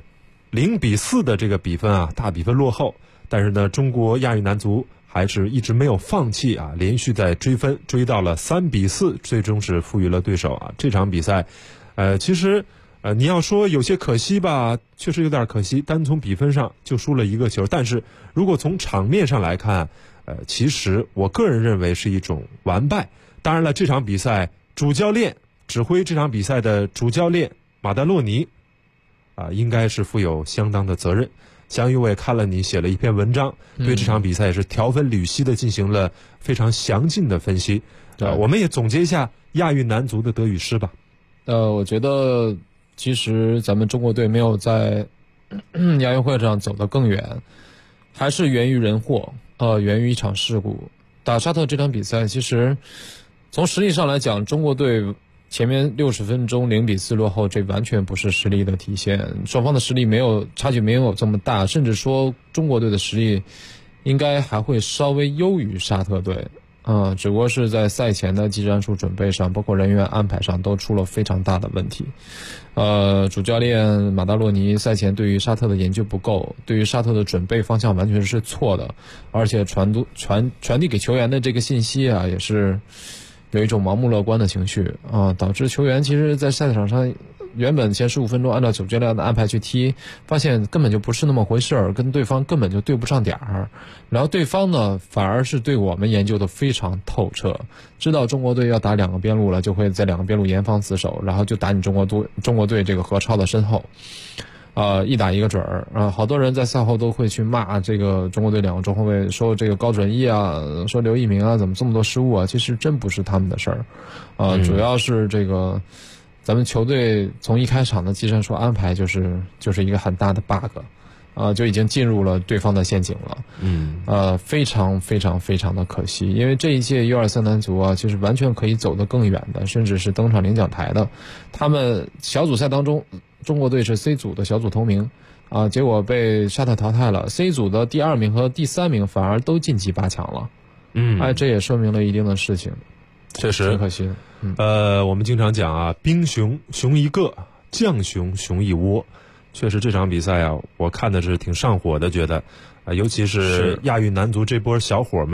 0-4的这个比分大比分落后。但是呢，中国亚运男足还是一直没有放弃连续在追分，追到了3-4，最终是负于了对手这场比赛，其实你要说有些可惜吧，确实有点可惜，单从比分上就输了1个球。但是如果从场面上来看，其实我个人认为是一种完败。当然了，这场比赛指挥这场比赛的主教练马达洛尼应该是负有相当的责任。翔宇，我也看了你写了一篇文章，对这场比赛也是条分缕析的进行了非常详尽的分析。我们也总结一下亚运男足的得与失吧。 我觉得其实咱们中国队没有在亚运会上走得更远，还是源于人祸，源于一场事故。打沙特这场比赛，其实从实力上来讲，中国队前面60分钟0-4落后，这完全不是实力的体现，双方的实力差距没有这么大，甚至说中国队的实力应该还会稍微优于沙特队。只不过是在赛前的技战术准备上，包括人员安排上都出了非常大的问题。主教练马达洛尼赛前对于沙特的研究不够，对于沙特的准备方向完全是错的，而且传递给球员的这个信息也是有一种盲目乐观的情绪导致球员其实在赛场上原本前15分钟按照主教练的安排去踢，发现根本就不是那么回事儿，跟对方根本就对不上点儿。然后对方呢，反而是对我们研究的非常透彻，知道中国队要打2个边路了，就会在2个边路严防死守，然后就打你中国队这个何超的身后，一打一个准儿。好多人在赛后都会去骂这个中国队2个中后卫，说这个高准翼说刘一鸣怎么这么多失误其实真不是他们的事儿，主要是这个咱们球队从一开场的技战术安排就是一个很大的 bug，就已经进入了对方的陷阱了。非常非常非常的可惜，因为这一届 U23 男足其实完全可以走得更远的，甚至是登上领奖台的。他们小组赛当中，中国队是 C 组的小组头名结果被沙特淘汰了。C 组的第2名和第3名反而都晋级8强了。这也说明了一定的事情。 确实挺可惜的。 我们经常讲兵熊一个，将熊一窝。确实这场比赛我看的是挺上火的，觉得尤其是亚运男足这波小伙们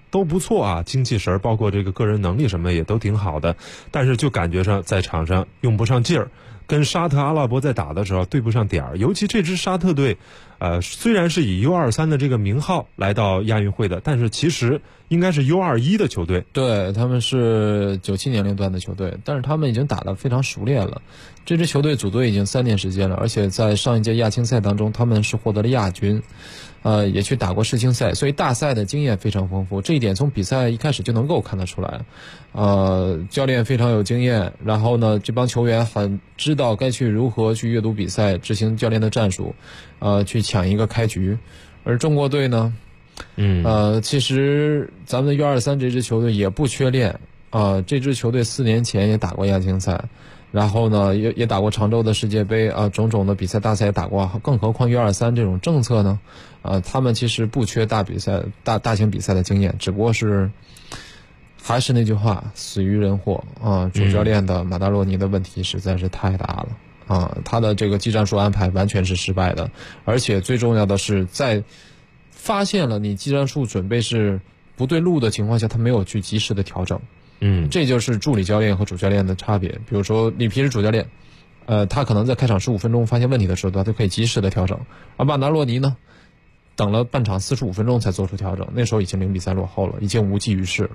都不错啊，精气神包括这个个人能力什么也都挺好的，但是就感觉上在场上用不上劲儿，跟沙特阿拉伯在打的时候对不上点儿。尤其这支沙特队虽然是以 U23 的这个名号来到亚运会的，但是其实应该是 U21 的球队。 对，他们是97年龄段的球队，但是他们已经打得非常熟练了。这支球队组队已经3年时间了，而且在上一届亚青赛当中他们是获得了亚军，也去打过世青赛，所以大赛的经验非常丰富。这一点从比赛一开始就能够看得出来。教练非常有经验，然后呢这帮球员很知道该去如何去阅读比赛，执行教练的战术，去抢一个开局。而中国队呢其实咱们的 U23 这支球队也不缺练这支球队4年前也打过亚青赛，然后呢也打过常州的世界杯种种的比赛大赛也打过，更何况 U23 这种政策呢他们其实不缺大大型比赛的经验，只不过是还是那句话，死于人祸主教练的马达洛尼的问题实在是太大了他的这个技战术安排完全是失败的，而且最重要的是在发现了你技战术准备是不对路的情况下，他没有去及时的调整。这就是助理教练和主教练的差别。比如说里皮是主教练，他可能在开场15分钟发现问题的时候，他就可以及时的调整。而马达洛尼呢，等了半场45分钟才做出调整，那时候已经0比3落后了，已经无济于事了。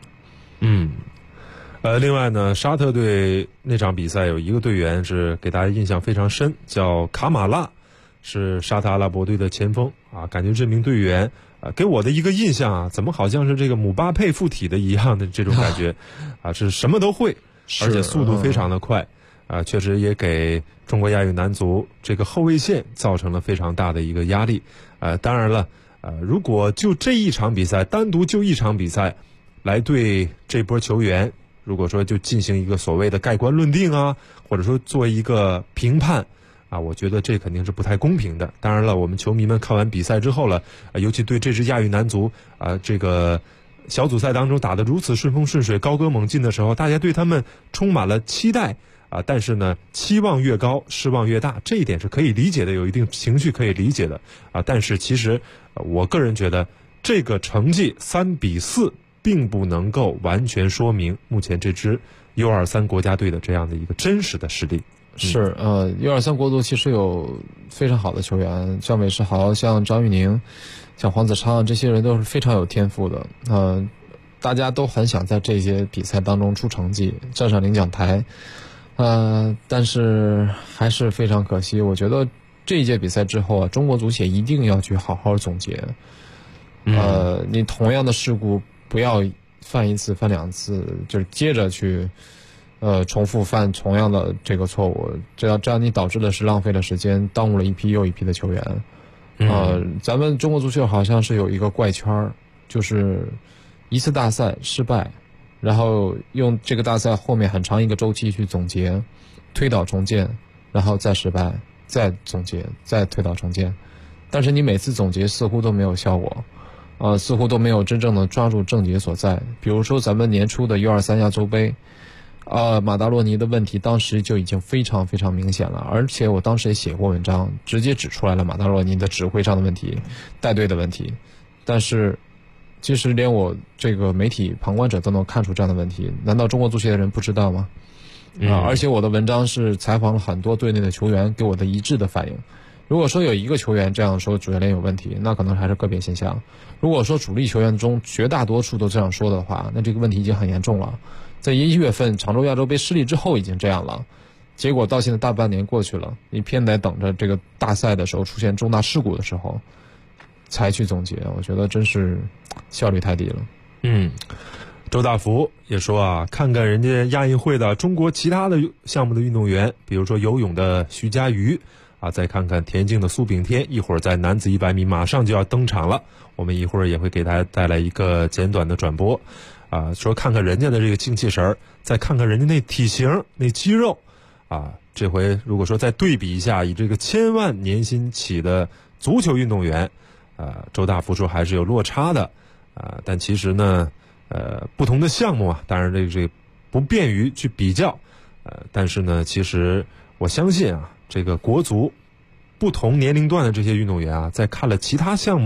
另外呢，沙特队那场比赛有一个队员是给大家印象非常深，叫卡马拉，是沙特阿拉伯队的前锋感觉这名队员给我的一个印象怎么好像是这个姆巴佩附体的一样的这种感觉是什么都会，而且速度非常的快确实也给中国亚运男足这个后卫线造成了非常大的一个压力当然了如果就这一场比赛，单独就一场比赛来对这波球员，如果说就进行一个所谓的盖棺论定或者说做一个评判我觉得这肯定是不太公平的。当然了，我们球迷们看完比赛之后了尤其对这支亚运男足这个小组赛当中打得如此顺风顺水高歌猛进的时候，大家对他们充满了期待但是呢期望越高失望越大，这一点是可以理解的，有一定情绪可以理解的但是其实我个人觉得这个成绩3比4并不能够完全说明目前这支 U23 国家队的这样的一个真实的实力。 是U23 国足其实有非常好的球员，像韦世豪，像张玉宁，像黄子昌，这些人都是非常有天赋的大家都很想在这些比赛当中出成绩，站上领奖台但是还是非常可惜。我觉得这一届比赛之后中国足协一定要去好好总结你同样的事故不要犯1次犯2次，就是接着去重复犯同样的这个错误，这样你导致的是浪费了时间，耽误了一批又一批的球员咱们中国足球好像是有一个怪圈，就是一次大赛失败，然后用这个大赛后面很长一个周期去总结，推倒重建，然后再失败，再总结，再推倒重建，但是你每次总结似乎都没有效果似乎都没有真正的抓住症结所在。比如说咱们年初的 U23 亚洲杯马达洛尼的问题当时就已经非常非常明显了，而且我当时也写过文章，直接指出来了马达洛尼的指挥上的问题，带队的问题。但是其实连我这个媒体旁观者都能看出这样的问题，难道中国足协的人不知道吗而且我的文章是采访了很多队内的球员，给我的一致的反应。如果说有一个球员这样说主教练有问题，那可能还是个别现象。如果说主力球员中绝大多数都这样说的话，那这个问题已经很严重了。在1月份常州亚洲杯失利之后已经这样了，结果到现在大半年过去了，你偏得等着这个大赛的时候出现重大事故的时候才去总结，我觉得真是效率太低了。 周大福也说看看人家亚运会的中国其他的项目的运动员，比如说游泳的徐嘉余再看看田径的苏炳添，一会儿在男子100米马上就要登场了，我们一会儿也会给大家带来一个简短的转播说看看人家的这个精气神，再看看人家那体型那肌肉这回如果说再对比一下以这个1000万年薪起的足球运动员周大福说还是有落差的但其实呢不同的项目当然这个不便于去比较但是呢其实我相信这个国足不同年龄段的这些运动员在看了其他项目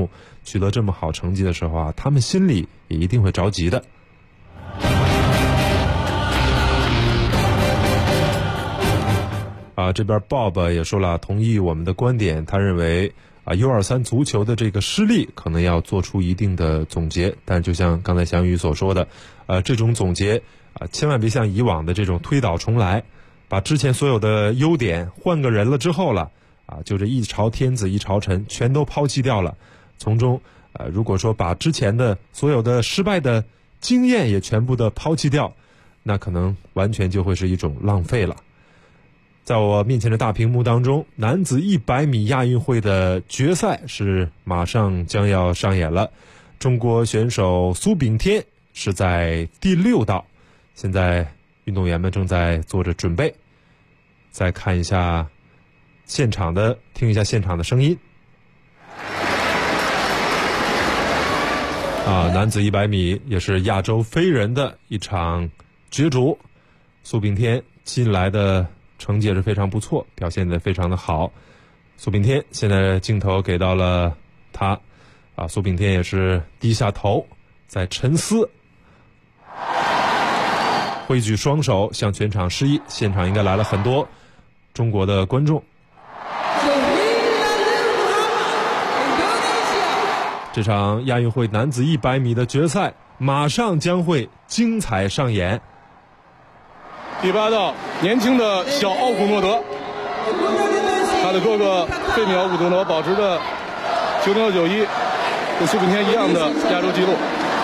取得这么好成绩的时候啊，他们心里也一定会着急的。这边 Bob 也说了，同意我们的观点，他认为U23足球的这个失利可能要做出一定的总结，但就像刚才翔宇所说的，这种总结千万别像以往的这种推倒重来，把之前所有的优点换个人了之后了就这一朝天子一朝臣全都抛弃掉了，从中如果说把之前的所有的失败的经验也全部的抛弃掉，那可能完全就会是一种浪费了。在我面前的大屏幕当中，男子100米亚运会的决赛是马上将要上演了。中国选手苏炳添是在第6道，现在运动员们正在做着准备。再看一下现场的，听一下现场的声音。男子100米也是亚洲飞人的一场角逐，苏炳添近来的成绩也是非常不错，表现得非常的好。苏炳添现在镜头给到了他，苏炳添也是低下头在沉思，挥举双手向全场示意，现场应该来了很多中国的观众。这场亚运会男子100米的决赛马上将会精彩上演。 第8道，年轻的小奥古诺德，他的哥哥费米奥古诺德保持着9.91，跟苏炳添一样的亚洲纪录。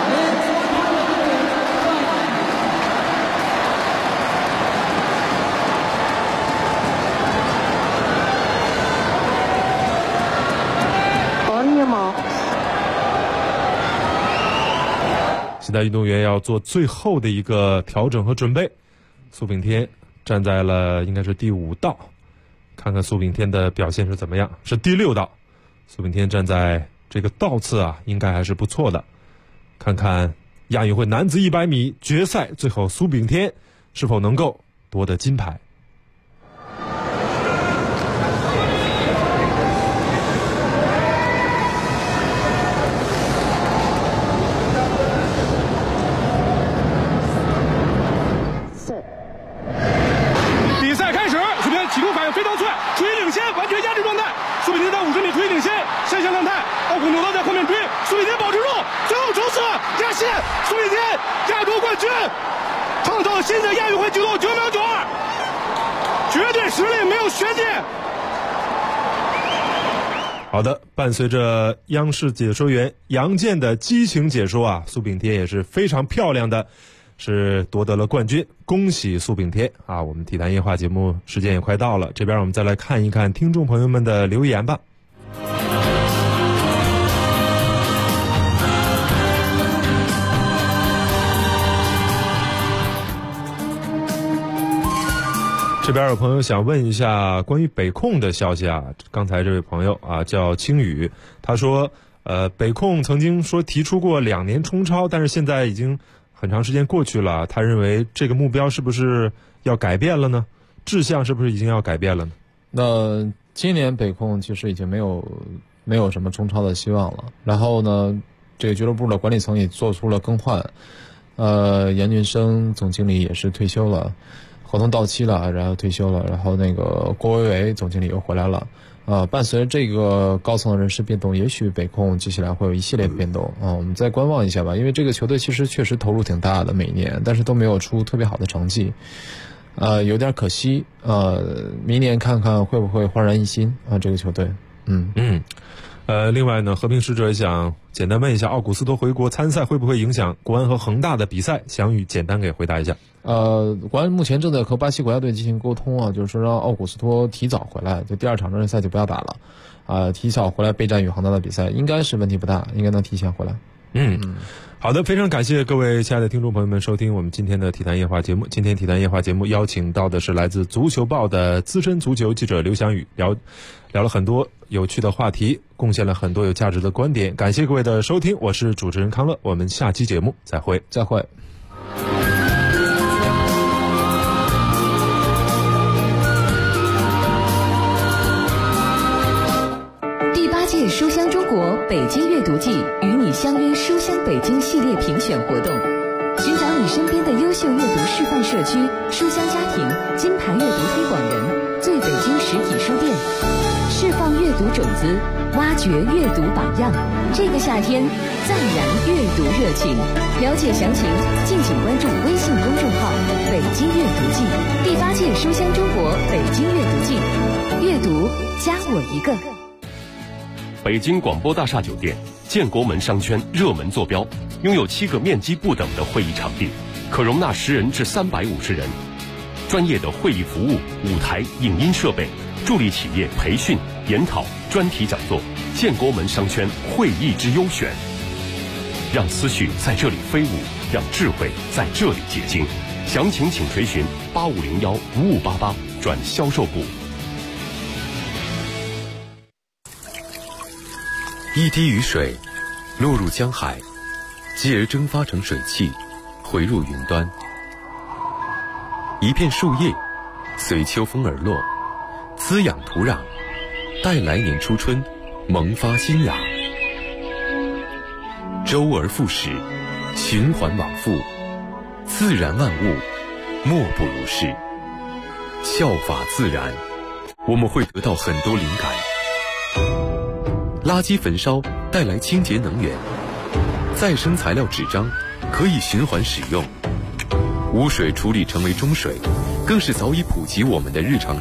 现在运动员要做最后的一个调整和准备。苏炳添站在了应该是第5道，看看苏炳添的表现是怎么样。是第6道，苏炳添站在这个道次应该还是不错的。看看亚运会男子100米决赛，最后苏炳添是否能够夺得金牌。 奥古诺德在后面追，苏炳添保持住，最后冲刺压线，苏炳添亚洲冠军，创造新的亚运会纪录9秒92，绝对实力没有悬念。 好的，伴随着央视解说员杨健的激情解说苏炳添也是非常漂亮的是夺得了冠军，恭喜苏炳添我们体坛夜话节目时间也快到了，这边我们再来看一看听众朋友们的留言吧。这边有朋友想问一下关于北控的消息刚才这位朋友叫青雨，他说北控曾经说提出过2年冲超，但是现在已经很长时间过去了，他认为这个目标是不是要改变了呢？志向是不是已经要改变了呢？ 那今年北控其实已经没有什么冲超的希望了，然后呢这个俱乐部的管理层也做出了更换，严俊生总经理也是退休了，合同到期了，然后退休了，然后那个郭维维总经理又回来了，伴随着这个高层的人事变动，也许北控接下来会有一系列的变动我们再观望一下吧，因为这个球队其实确实投入挺大的每年，但是都没有出特别好的成绩，有点可惜，明年看看会不会焕然一新这个球队。 另外呢，和平使者也想简单问一下，奥古斯托回国参赛会不会影响国安和恒大的比赛？翔宇简单给回答一下。 国安目前正在和巴西国家队进行沟通就是说让奥古斯托提早回来，就第2场热身赛就不要打了，提早回来备战与恒大的比赛，应该是问题不大，应该能提前回来。 好的，非常感谢各位亲爱的听众朋友们收听我们今天的体坛夜话节目。今天体坛夜话节目邀请到的是来自足球报的资深足球记者刘翔宇，聊了很多有趣的话题，贡献了很多有价值的观点。感谢各位的收听，我是主持人康乐，我们下期节目再会。 第8届书香中国北京阅读季与你相约书香北京系列评选活动，寻找你身边的优秀阅读示范社区、书香家庭、金牌阅读推广人、最北京实体书店，释放阅读种子，挖掘阅读榜样。这个夏天，暂燃阅读热情。了解详情，敬请关注微信公众号“北京阅读季”第8届书香中国北京阅读季，阅读加我一个。 北京广播大厦酒店建国门商圈热门坐标，拥有7个面积不等的会议场地，可容纳10人至350人。专业的会议服务、舞台、影音设备，助力企业培训、研讨、专题讲座。建国门商圈会议之优选，让思绪在这里飞舞，让智慧在这里结晶。详情请垂询8501-5588转销售部。 一滴雨水落入江海，继而蒸发成水汽，回入云端。一片树叶随秋风而落，滋养土壤，待来年初春萌发新芽。周而复始，循环往复，自然万物莫不如是。效法自然，我们会得到很多灵感。垃圾焚烧带来清洁能源，再生材料纸张可以循环使用，污水处理成为中水，更是早已普及我们的日常